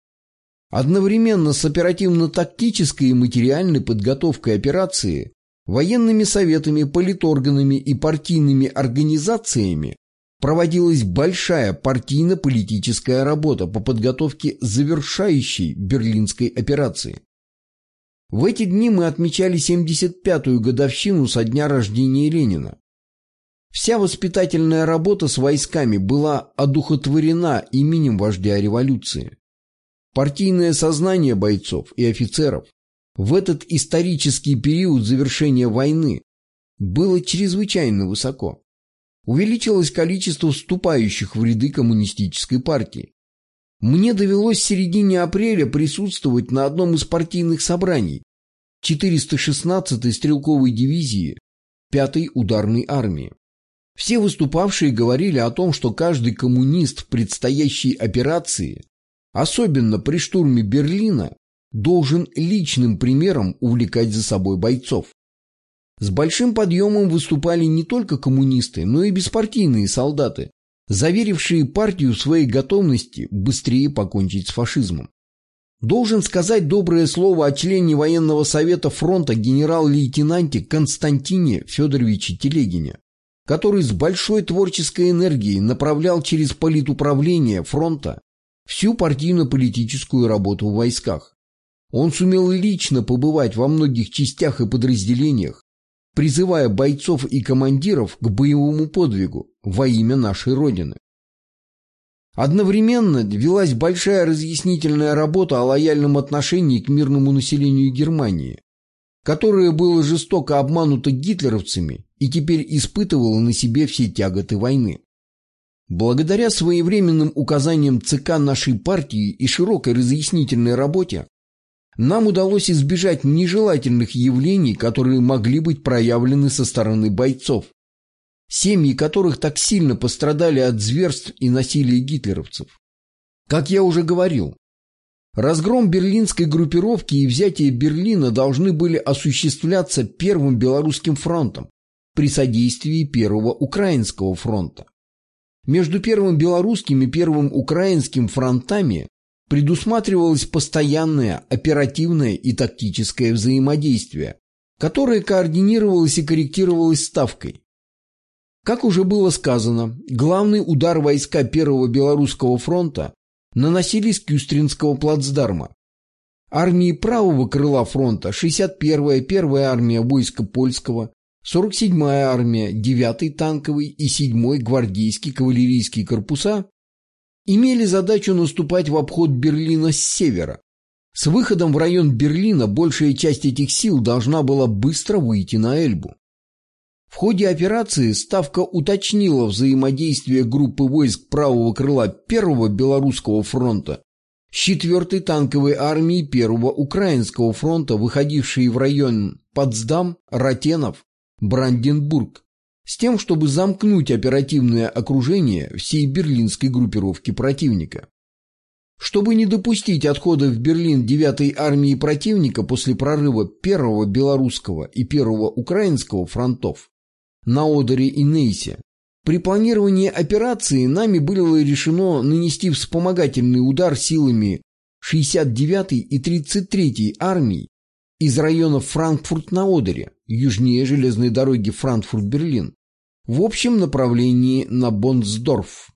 S1: Одновременно с оперативно-тактической и материальной подготовкой операции, военными советами, политорганами и партийными организациями проводилась большая партийно-политическая работа по подготовке завершающей Берлинской операции. В эти дни мы отмечали семьдесят пятую годовщину со дня рождения Ленина. Вся воспитательная работа с войсками была одухотворена именем вождя революции. Партийное сознание бойцов и офицеров в этот исторический период завершения войны было чрезвычайно высоко. Увеличилось количество вступающих в ряды коммунистической партии. Мне довелось в середине апреля присутствовать на одном из партийных собраний четыреста шестнадцатой стрелковой дивизии пятой ударной армии. Все выступавшие говорили о том, что каждый коммунист в предстоящей операции, особенно при штурме Берлина, должен личным примером увлекать за собой бойцов. С большим подъемом выступали не только коммунисты, но и беспартийные солдаты, заверившие партию в своей готовности быстрее покончить с фашизмом. Должен сказать доброе слово о члене военного совета фронта генерал-лейтенанте Константине Федоровиче Телегине, который с большой творческой энергией направлял через политуправление фронта всю партийно-политическую работу в войсках. Он сумел лично побывать во многих частях и подразделениях, призывая бойцов и командиров к боевому подвигу во имя нашей Родины. Одновременно велась большая разъяснительная работа о лояльном отношении к мирному населению Германии, которое было жестоко обмануто гитлеровцами и теперь испытывало на себе все тяготы войны. Благодаря своевременным указаниям ЦК нашей партии и широкой разъяснительной работе нам удалось избежать нежелательных явлений, которые могли быть проявлены со стороны бойцов, семьи которых так сильно пострадали от зверств и насилия гитлеровцев. Как я уже говорил, разгром берлинской группировки и взятие Берлина должны были осуществляться Первым Белорусским фронтом при содействии Первого Украинского фронта. Между Первым Белорусским и Первым Украинским фронтами предусматривалось постоянное оперативное и тактическое взаимодействие, которое координировалось и корректировалось Ставкой. Как уже было сказано, главный удар войска Первого Белорусского фронта наносились с Кюстринского плацдарма. Армии правого крыла фронта шестьдесят первая первая армия войска польского, сорок седьмая армия, девятый танковый и седьмой гвардейский кавалерийские корпуса имели задачу наступать в обход Берлина с севера. С выходом в район Берлина большая часть этих сил должна была быстро выйти на Эльбу. В ходе операции Ставка уточнила взаимодействие группы войск правого крыла Первого Белорусского фронта с четвертой танковой армией Первого Украинского фронта, выходившей в район Потсдам, Ротенов, Бранденбург, с тем, чтобы замкнуть оперативное окружение всей берлинской группировки противника. Чтобы не допустить отхода в Берлин девятой армии противника после прорыва Первого Белорусского и Первого Украинского фронтов на Одере и Нейсе, при планировании операции нами было решено нанести вспомогательный удар силами шестьдесят девятой и тридцать третьей армий из районов Франкфурт на Одере, южнее железной дороги Франкфурт-Берлин, в общем направлении на Бонсдорф.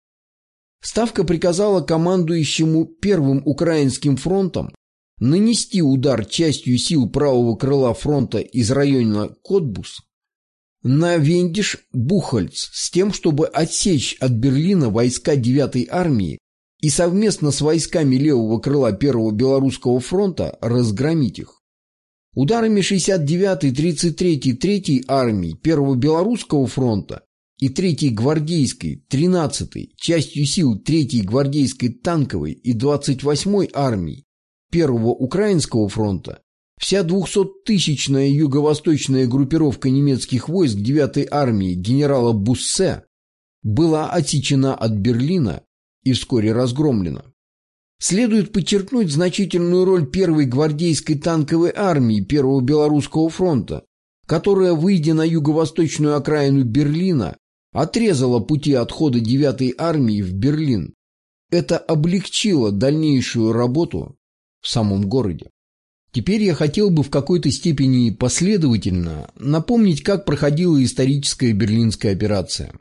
S1: Ставка приказала командующему Первым Украинским фронтом нанести удар частью сил правого крыла фронта из района Котбус на Вендиш-Бухальц с тем, чтобы отсечь от Берлина войска девятой армии и совместно с войсками левого крыла Первого Белорусского фронта разгромить их. Ударами шестьдесят девятой, тридцать третьей, третьей армий Первого Белорусского фронта и третьей гвардейской, тринадцатой, частью сил третьей гвардейской танковой и двадцать восьмой армий Первого Украинского фронта, вся двухсоттысячная юго-восточная группировка немецких войск девятой армии генерала Буссе была отсечена от Берлина и вскоре разгромлена. Следует подчеркнуть значительную роль первой гвардейской танковой армии Первого Белорусского фронта, которая, выйдя на юго-восточную окраину Берлина, отрезала пути отхода девятой армии в Берлин. Это облегчило дальнейшую работу в самом городе. Теперь я хотел бы в какой-то степени последовательно напомнить, как проходила историческая Берлинская операция.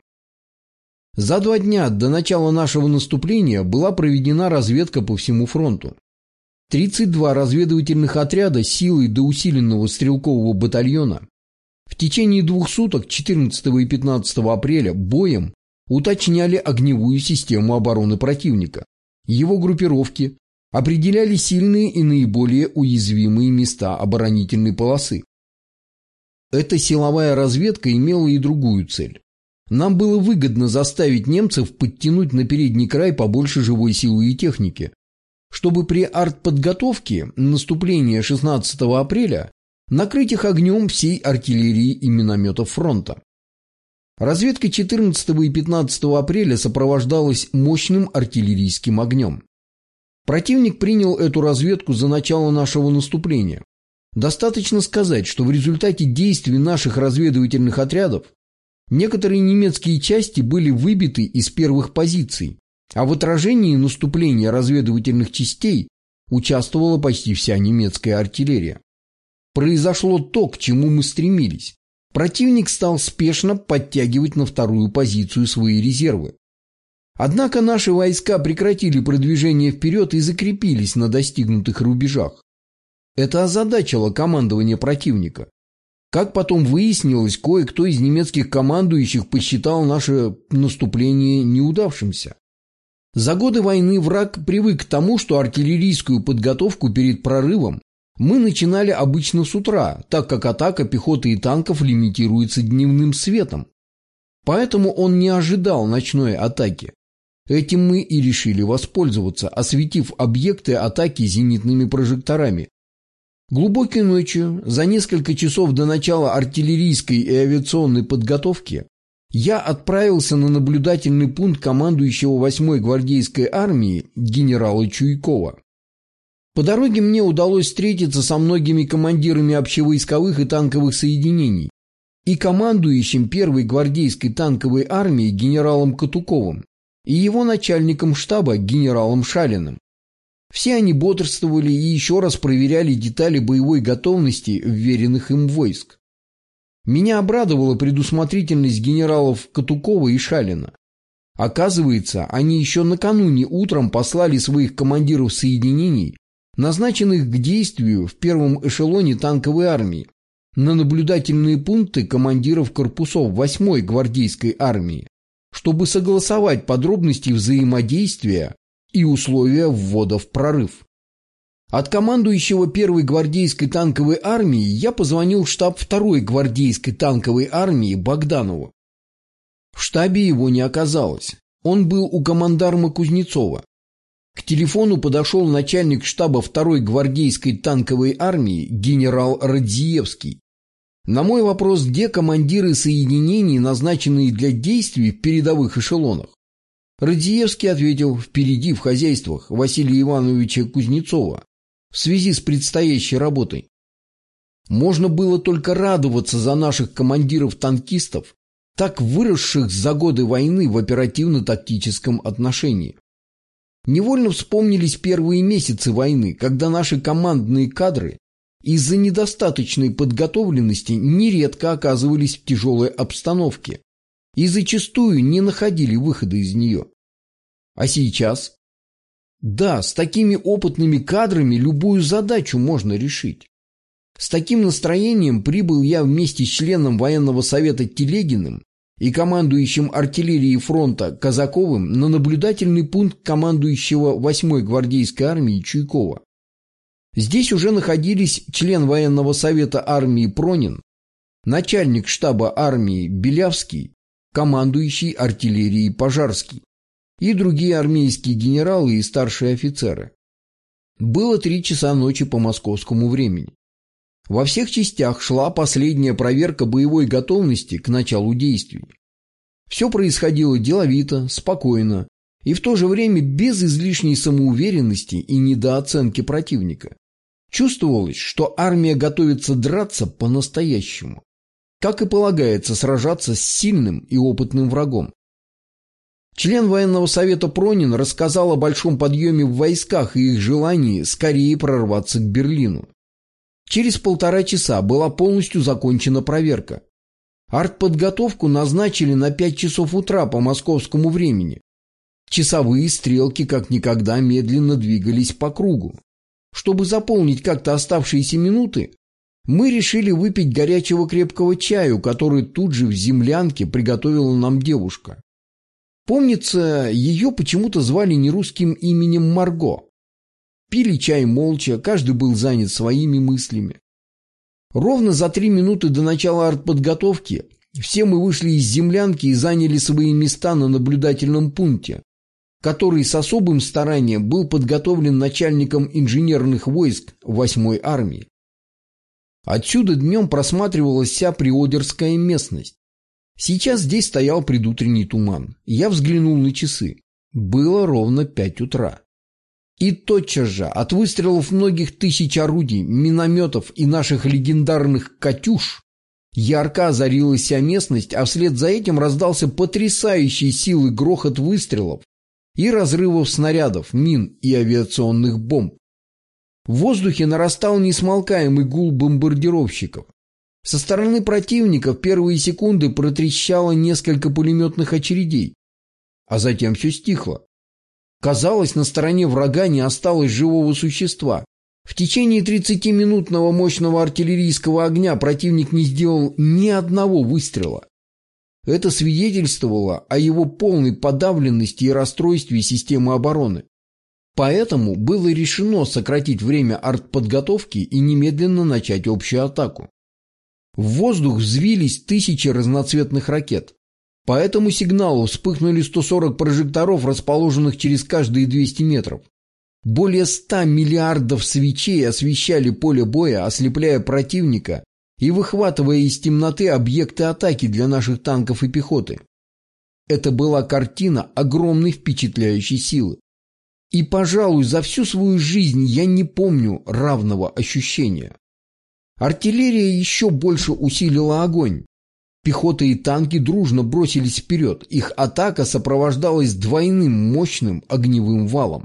S1: За два дня до начала нашего наступления была проведена разведка по всему фронту. тридцать два разведывательных отряда силой до усиленного стрелкового батальона в течение двух суток четырнадцатого и пятнадцатого апреля боем уточняли огневую систему обороны противника, его группировки, определяли сильные и наиболее уязвимые места оборонительной полосы. Эта силовая разведка имела и другую цель. Нам было выгодно заставить немцев подтянуть на передний край побольше живой силы и техники, чтобы при артподготовке наступления шестнадцатого апреля накрыть их огнем всей артиллерии и минометов фронта. Разведка четырнадцатого и пятнадцатого апреля сопровождалась мощным артиллерийским огнем. Противник принял эту разведку за начало нашего наступления. Достаточно сказать, что в результате действий наших разведывательных отрядов некоторые немецкие части были выбиты из первых позиций, а в отражении наступления разведывательных частей участвовала почти вся немецкая артиллерия. Произошло то, к чему мы стремились. Противник стал спешно подтягивать на вторую позицию свои резервы. Однако наши войска прекратили продвижение вперед и закрепились на достигнутых рубежах. Это озадачило командование противника. Как потом выяснилось, кое-кто из немецких командующих посчитал наше наступление неудавшимся. За годы войны враг привык к тому, что артиллерийскую подготовку перед прорывом мы начинали обычно с утра, так как атака пехоты и танков лимитируется дневным светом. Поэтому он не ожидал ночной атаки. Этим мы и решили воспользоваться, осветив объекты атаки зенитными прожекторами. Глубокой ночью, за несколько часов до начала артиллерийской и авиационной подготовки, я отправился на наблюдательный пункт командующего восьмой гвардейской армии генерала Чуйкова. По дороге мне удалось встретиться со многими командирами общевойсковых и танковых соединений и командующим первой гвардейской танковой армией генералом Катуковым и его начальником штаба генералом Шалиным. Все они бодрствовали и еще раз проверяли детали боевой готовности вверенных им войск. Меня обрадовала предусмотрительность генералов Катукова и Шалина. Оказывается, они еще накануне утром послали своих командиров соединений, назначенных к действию в первом эшелоне танковой армии, на наблюдательные пункты командиров корпусов восьмой гвардейской армии, чтобы согласовать подробности взаимодействия и условия ввода в прорыв. От командующего первой гвардейской танковой армии я позвонил в штаб второй гвардейской танковой армии Богданову. В штабе его не оказалось. Он был у командарма Кузнецова. К телефону подошел начальник штаба второй гвардейской танковой армии генерал Радзиевский. На мой вопрос, где командиры соединений, назначенные для действий в передовых эшелонах, Радзиевский ответил: впереди в хозяйствах Василия Ивановича Кузнецова в связи с предстоящей работой. Можно было только радоваться за наших командиров-танкистов, так выросших за годы войны в оперативно-тактическом отношении. Невольно вспомнились первые месяцы войны, когда наши командные кадры из-за недостаточной подготовленности нередко оказывались в тяжелой обстановке и зачастую не находили выхода из нее. А сейчас? Да, с такими опытными кадрами любую задачу можно решить. С таким настроением прибыл я вместе с членом военного совета Телегиным и командующим артиллерией фронта Казаковым на наблюдательный пункт командующего восьмой гвардейской армии Чуйкова. Здесь уже находились член военного совета армии Пронин, начальник штаба армии Белявский, командующий артиллерией Пожарский, и другие армейские генералы и старшие офицеры. Было три часа ночи по московскому времени. Во всех частях шла последняя проверка боевой готовности к началу действий. Все происходило деловито, спокойно и в то же время без излишней самоуверенности и недооценки противника. Чувствовалось, что армия готовится драться по-настоящему, как и полагается сражаться с сильным и опытным врагом. Член военного совета Пронин рассказал о большом подъеме в войсках и их желании скорее прорваться к Берлину. Через полтора часа была полностью закончена проверка. Артподготовку назначили на пять часов утра по московскому времени. Часовые стрелки как никогда медленно двигались по кругу. Чтобы заполнить как-то оставшиеся минуты, мы решили выпить горячего крепкого чаю, который тут же в землянке приготовила нам девушка. Помнится, ее почему-то звали нерусским именем Марго. Пили чай молча, каждый был занят своими мыслями. Ровно за три минуты до начала артподготовки все мы вышли из землянки и заняли свои места на наблюдательном пункте, который с особым старанием был подготовлен начальником инженерных войск восьмой армии. Отсюда днем просматривалась вся приодерская местность. Сейчас здесь стоял предутренний туман. Я взглянул на часы. Было ровно пять утра. И тотчас же от выстрелов многих тысяч орудий, минометов и наших легендарных «Катюш» ярко озарилась вся местность, а вслед за этим раздался потрясающий силы грохот выстрелов и разрывов снарядов, мин и авиационных бомб. В воздухе нарастал несмолкаемый гул бомбардировщиков. Со стороны противника в первые секунды протрещало несколько пулеметных очередей, а затем все стихло. Казалось, на стороне врага не осталось живого существа. В течение тридцатиминутного мощного артиллерийского огня противник не сделал ни одного выстрела. Это свидетельствовало о его полной подавленности и расстройстве системы обороны. Поэтому было решено сократить время артподготовки и немедленно начать общую атаку. В воздух взвились тысячи разноцветных ракет. По этому сигналу вспыхнули сто сорок прожекторов, расположенных через каждые двести метров. Более ста миллиардов свечей освещали поле боя, ослепляя противника и выхватывая из темноты объекты атаки для наших танков и пехоты. Это была картина огромной впечатляющей силы. И, пожалуй, за всю свою жизнь я не помню равного ощущения. Артиллерия еще больше усилила огонь. Пехота и танки дружно бросились вперед. Их атака сопровождалась двойным мощным огневым валом.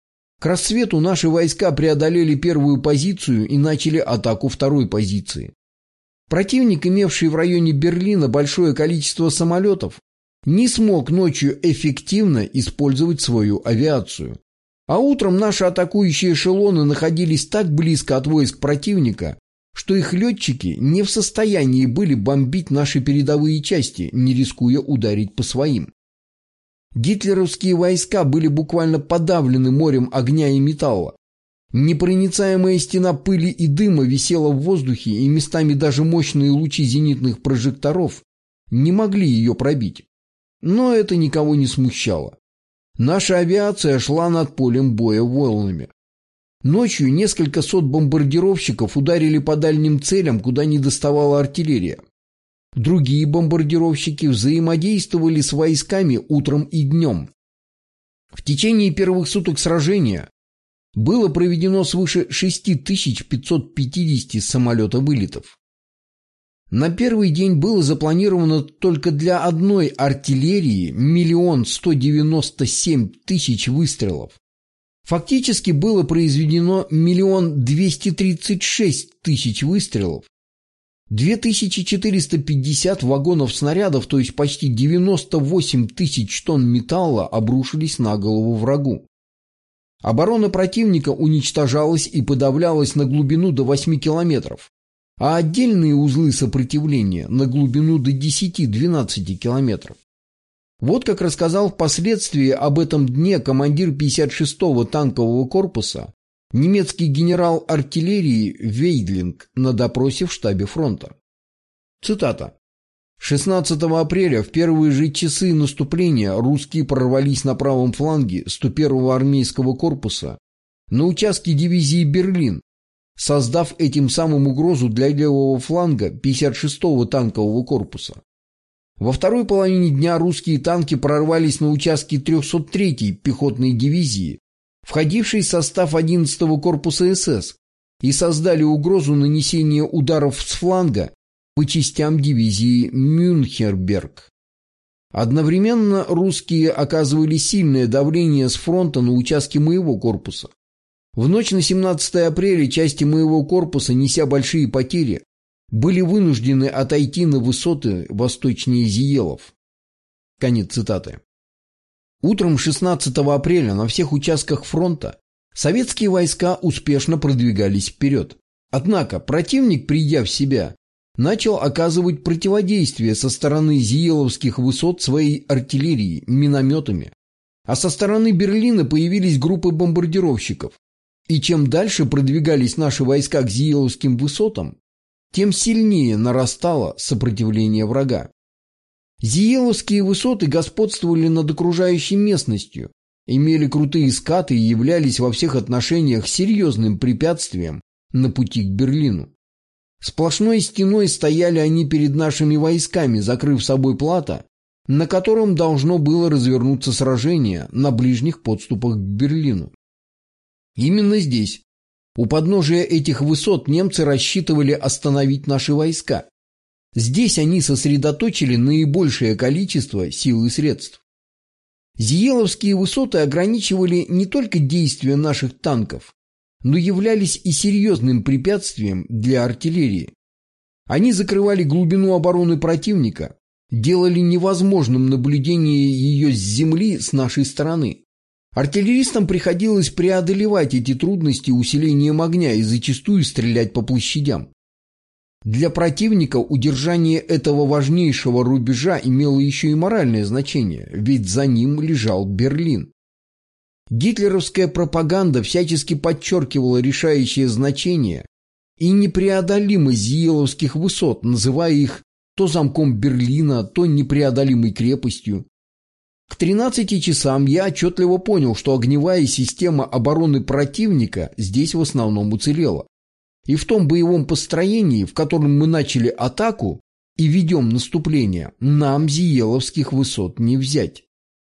S1: К рассвету наши войска преодолели первую позицию и начали атаку второй позиции. Противник, имевший в районе Берлина большое количество самолетов, не смог ночью эффективно использовать свою авиацию. А утром наши атакующие эшелоны находились так близко от войск противника, что их летчики не в состоянии были бомбить наши передовые части, не рискуя ударить по своим. Гитлеровские войска были буквально подавлены морем огня и металла. Непроницаемая стена пыли и дыма висела в воздухе, и местами даже мощные лучи зенитных прожекторов не могли ее пробить. Но это никого не смущало. Наша авиация шла над полем боя волнами. Ночью несколько сот бомбардировщиков ударили по дальним целям, куда не доставала артиллерия. Другие бомбардировщики взаимодействовали с войсками утром и днем. В течение первых суток сражения было проведено свыше шесть тысяч пятьсот пятьдесят самолета-вылетов. На первый день было запланировано только для одной артиллерии миллион сто девяносто семь тысяч выстрелов. Фактически было произведено миллион двести тридцать шесть тысяч выстрелов. две тысячи четыреста пятьдесят вагонов снарядов, то есть почти девяносто восемь тысяч тонн металла, обрушились на голову врагу. Оборона противника уничтожалась и подавлялась на глубину до восьми километров, а отдельные узлы сопротивления на глубину до десяти-двенадцати километров. Вот как рассказал впоследствии об этом дне командир пятьдесят шестого танкового корпуса, немецкий генерал артиллерии Вейдлинг на допросе в штабе фронта. Цитата. шестнадцатого апреля в первые же часы наступления русские прорвались на правом фланге сто первого армейского корпуса на участке дивизии Берлин, создав этим самым угрозу для левого фланга пятьдесят шестого танкового корпуса. Во второй половине дня русские танки прорвались на участке трёхсот третьей пехотной дивизии, входившей в состав одиннадцатого корпуса СС, и создали угрозу нанесения ударов с фланга по частям дивизии Мюнхенберг. Одновременно русские оказывали сильное давление с фронта на участке моего корпуса. В ночь на семнадцатое апреля части моего корпуса, неся большие потери, были вынуждены отойти на высоты восточнее Зиелов. Конец цитаты. Утром шестнадцатого апреля на всех участках фронта советские войска успешно продвигались вперед. Однако противник, придя в себя, начал оказывать противодействие со стороны Зиеловских высот своей артиллерией, минометами, а со стороны Берлина появились группы бомбардировщиков. И чем дальше продвигались наши войска к Зиеловским высотам, тем сильнее нарастало сопротивление врага. Зиеловские высоты господствовали над окружающей местностью, имели крутые скаты и являлись во всех отношениях серьезным препятствием на пути к Берлину. Сплошной стеной стояли они перед нашими войсками, закрыв собой плато, на котором должно было развернуться сражение на ближних подступах к Берлину. Именно здесь, у подножия этих высот, немцы рассчитывали остановить наши войска. Здесь они сосредоточили наибольшее количество сил и средств. Зиеловские высоты ограничивали не только действия наших танков, но являлись и серьезным препятствием для артиллерии. Они закрывали глубину обороны противника, делали невозможным наблюдение ее с земли с нашей стороны. Артиллеристам приходилось преодолевать эти трудности усилением огня и зачастую стрелять по площадям. Для противника удержание этого важнейшего рубежа имело еще и моральное значение, ведь за ним лежал Берлин. Гитлеровская пропаганда всячески подчеркивала решающее значение и непреодолимость Зиеловских высот, называя их то замком Берлина, то непреодолимой крепостью. К тринадцати часам я отчетливо понял, что огневая система обороны противника здесь в основном уцелела. И в том боевом построении, в котором мы начали атаку и ведем наступление, нам Зиеловских высот не взять.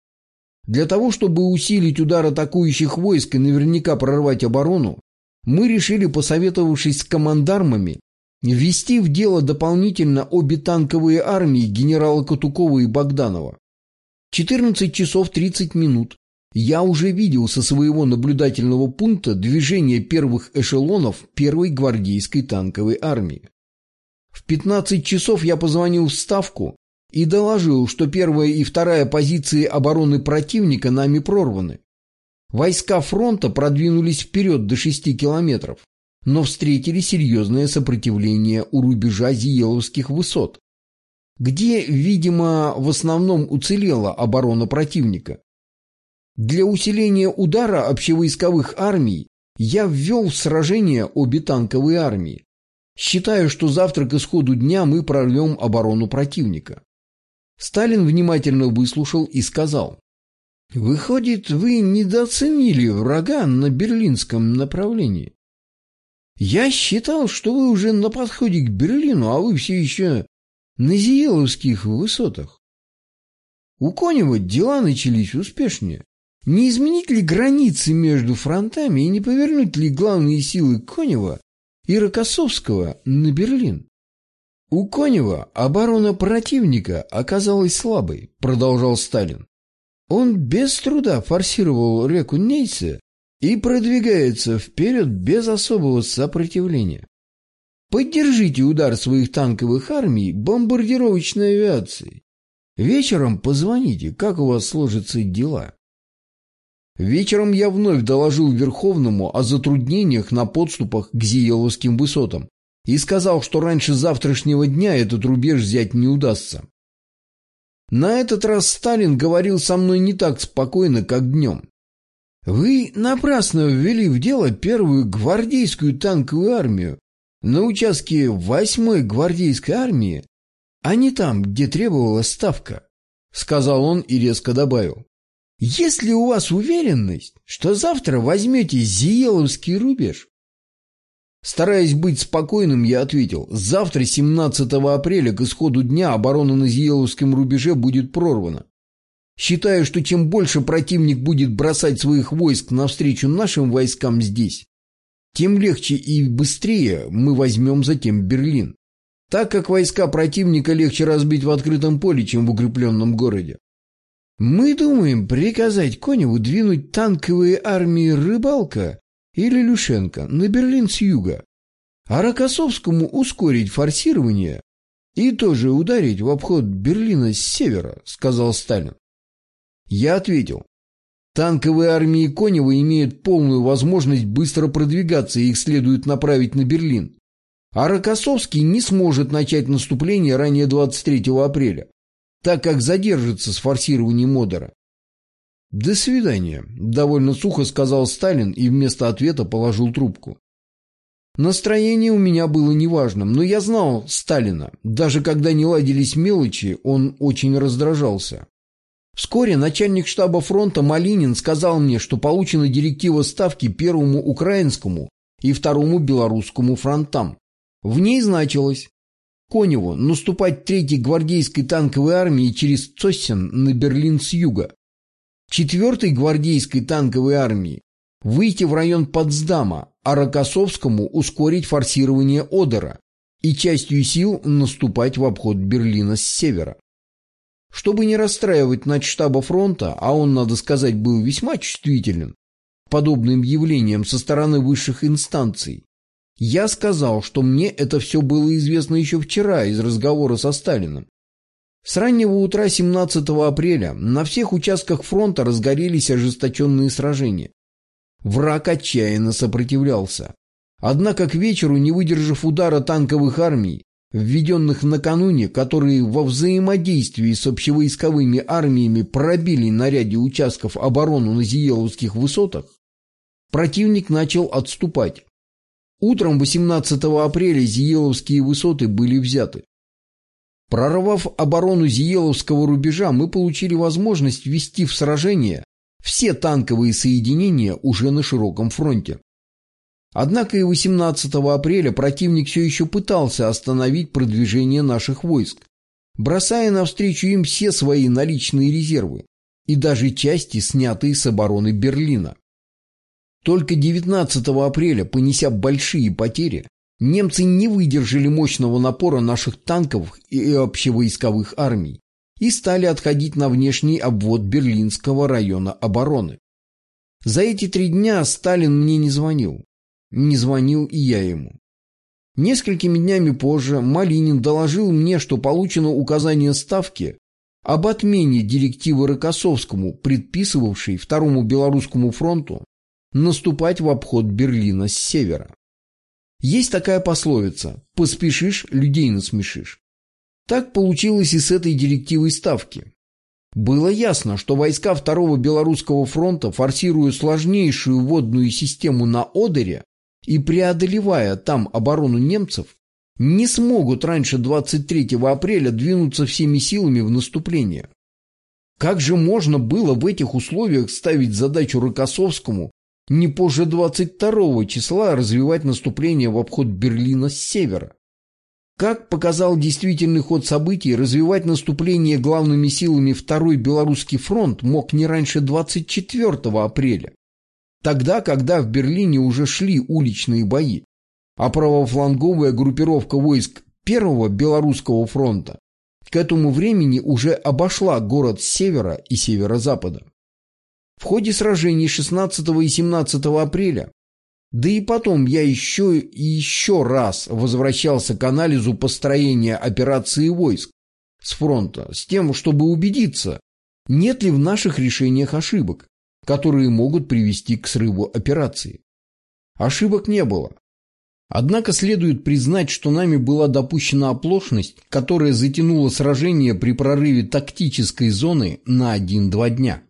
S1: Для того, чтобы усилить удар атакующих войск и наверняка прорвать оборону, мы решили, посоветовавшись с командармами, ввести в дело дополнительно обе танковые армии генерала Катукова и Богданова. четырнадцать часов тридцать минут я уже видел со своего наблюдательного пункта движение первых эшелонов первой гвардейской танковой армии. В пятнадцать часов я позвонил в Ставку и доложил, что первая и вторая позиции обороны противника нами прорваны. Войска фронта продвинулись вперед до шести километров, но встретили серьезное сопротивление у рубежа Зиеловских высот, где, видимо, в основном уцелела оборона противника. Для усиления удара общевойсковых армий я ввел в сражение обе танковые армии, считая, что завтра к исходу дня мы прорвем оборону противника. Сталин внимательно выслушал и сказал: «Выходит, вы недооценили врага на берлинском направлении. Я считал, что вы уже на подходе к Берлину, а вы все еще на Зиеловских высотах. У Конева дела начались успешнее. Не изменить ли границы между фронтами и не повернуть ли главные силы Конева и Рокоссовского на Берлин? У Конева оборона противника оказалась слабой», — продолжал Сталин. «Он без труда форсировал реку Нейсе и продвигается вперед без особого сопротивления. Поддержите удар своих танковых армий бомбардировочной авиацией. Вечером позвоните, как у вас сложатся дела». Вечером я вновь доложил Верховному о затруднениях на подступах к Зиеловским высотам и сказал, что раньше завтрашнего дня этот рубеж взять не удастся. На этот раз Сталин говорил со мной не так спокойно, как днем. «Вы напрасно ввели в дело первую гвардейскую танковую армию. На участке восьмой гвардейской армии а не там, где требовалась ставка», — сказал он и резко добавил. «Есть ли у вас уверенность, что завтра возьмете Зиеловский рубеж?» Стараясь быть спокойным, я ответил: «Завтра, семнадцатого апреля, к исходу дня, оборона на Зиеловском рубеже будет прорвана. Считаю, что чем больше противник будет бросать своих войск навстречу нашим войскам здесь, тем легче и быстрее мы возьмем затем Берлин, так как войска противника легче разбить в открытом поле, чем в укрепленном городе. Мы думаем приказать Коневу двинуть танковые армии Рыбалка или Люшенко на Берлин с юга, а Рокоссовскому ускорить форсирование и тоже ударить в обход Берлина с севера», — сказал Сталин. Я ответил: «Танковые армии Конева имеют полную возможность быстро продвигаться, и их следует направить на Берлин. А Рокоссовский не сможет начать наступление ранее двадцать третьего апреля, так как задержится с форсированием Одера». «До свидания», — довольно сухо сказал Сталин и вместо ответа положил трубку. Настроение у меня было неважным, но я знал Сталина. Даже когда не ладились мелочи, он очень раздражался. Вскоре начальник штаба фронта Малинин сказал мне, что получена директива ставки Первому Украинскому и Второму Белорусскому фронтам. В ней значилось: Коневу наступать Третьей гвардейской танковой армии через Цоссен на Берлин с юга, Четвертой гвардейской танковой армии выйти в район Потсдама, а Рокоссовскому ускорить форсирование Одера и частью сил наступать в обход Берлина с севера. Чтобы не расстраивать начштаба фронта, а он, надо сказать, был весьма чувствителен к подобным явлениям со стороны высших инстанций, я сказал, что мне это все было известно еще вчера из разговора со Сталиным. С раннего утра семнадцатого апреля на всех участках фронта разгорелись ожесточенные сражения. Враг отчаянно сопротивлялся. Однако к вечеру, не выдержав удара танковых армий, введенных накануне, которые во взаимодействии с общевойсковыми армиями пробили на ряде участков оборону на Зиеловских высотах, противник начал отступать. Утром восемнадцатого апреля Зиеловские высоты были взяты. Прорвав оборону Зиеловского рубежа, мы получили возможность ввести в сражение все танковые соединения уже на широком фронте. Однако и восемнадцатого апреля противник все еще пытался остановить продвижение наших войск, бросая навстречу им все свои наличные резервы и даже части, снятые с обороны Берлина. Только девятнадцатого апреля, понеся большие потери, немцы не выдержали мощного напора наших танковых и общевойсковых армий и стали отходить на внешний обвод Берлинского района обороны. За эти три дня Сталин мне не звонил. Не звонил и я ему. Несколькими днями позже Малинин доложил мне, что получено указание Ставки об отмене директивы Рокоссовскому, предписывавшей Второму Белорусскому фронту наступать в обход Берлина с севера. Есть такая пословица: «Поспешишь, людей насмешишь». Так получилось и с этой директивой Ставки. Было ясно, что войска Второго Белорусского фронта, форсируя сложнейшую водную систему на Одере и преодолевая там оборону немцев, не смогут раньше двадцать третьего апреля двинуться всеми силами в наступление. Как же можно было в этих условиях ставить задачу Рокоссовскому не позже двадцать второго числа развивать наступление в обход Берлина с севера? Как показал действительный ход событий, развивать наступление главными силами Второй Белорусский фронт мог не раньше двадцать четвёртого апреля, тогда, когда в Берлине уже шли уличные бои, а правофланговая группировка войск Первого Белорусского фронта к этому времени уже обошла город с севера и северо-запада. В ходе сражений шестнадцатого и семнадцатого апреля, да и потом я еще и еще раз возвращался к анализу построения операции войск с фронта с тем, чтобы убедиться, нет ли в наших решениях ошибок, которые могут привести к срыву операции. Ошибок не было. Однако следует признать, что нами была допущена оплошность, которая затянула сражение при прорыве тактической зоны на один-два дня.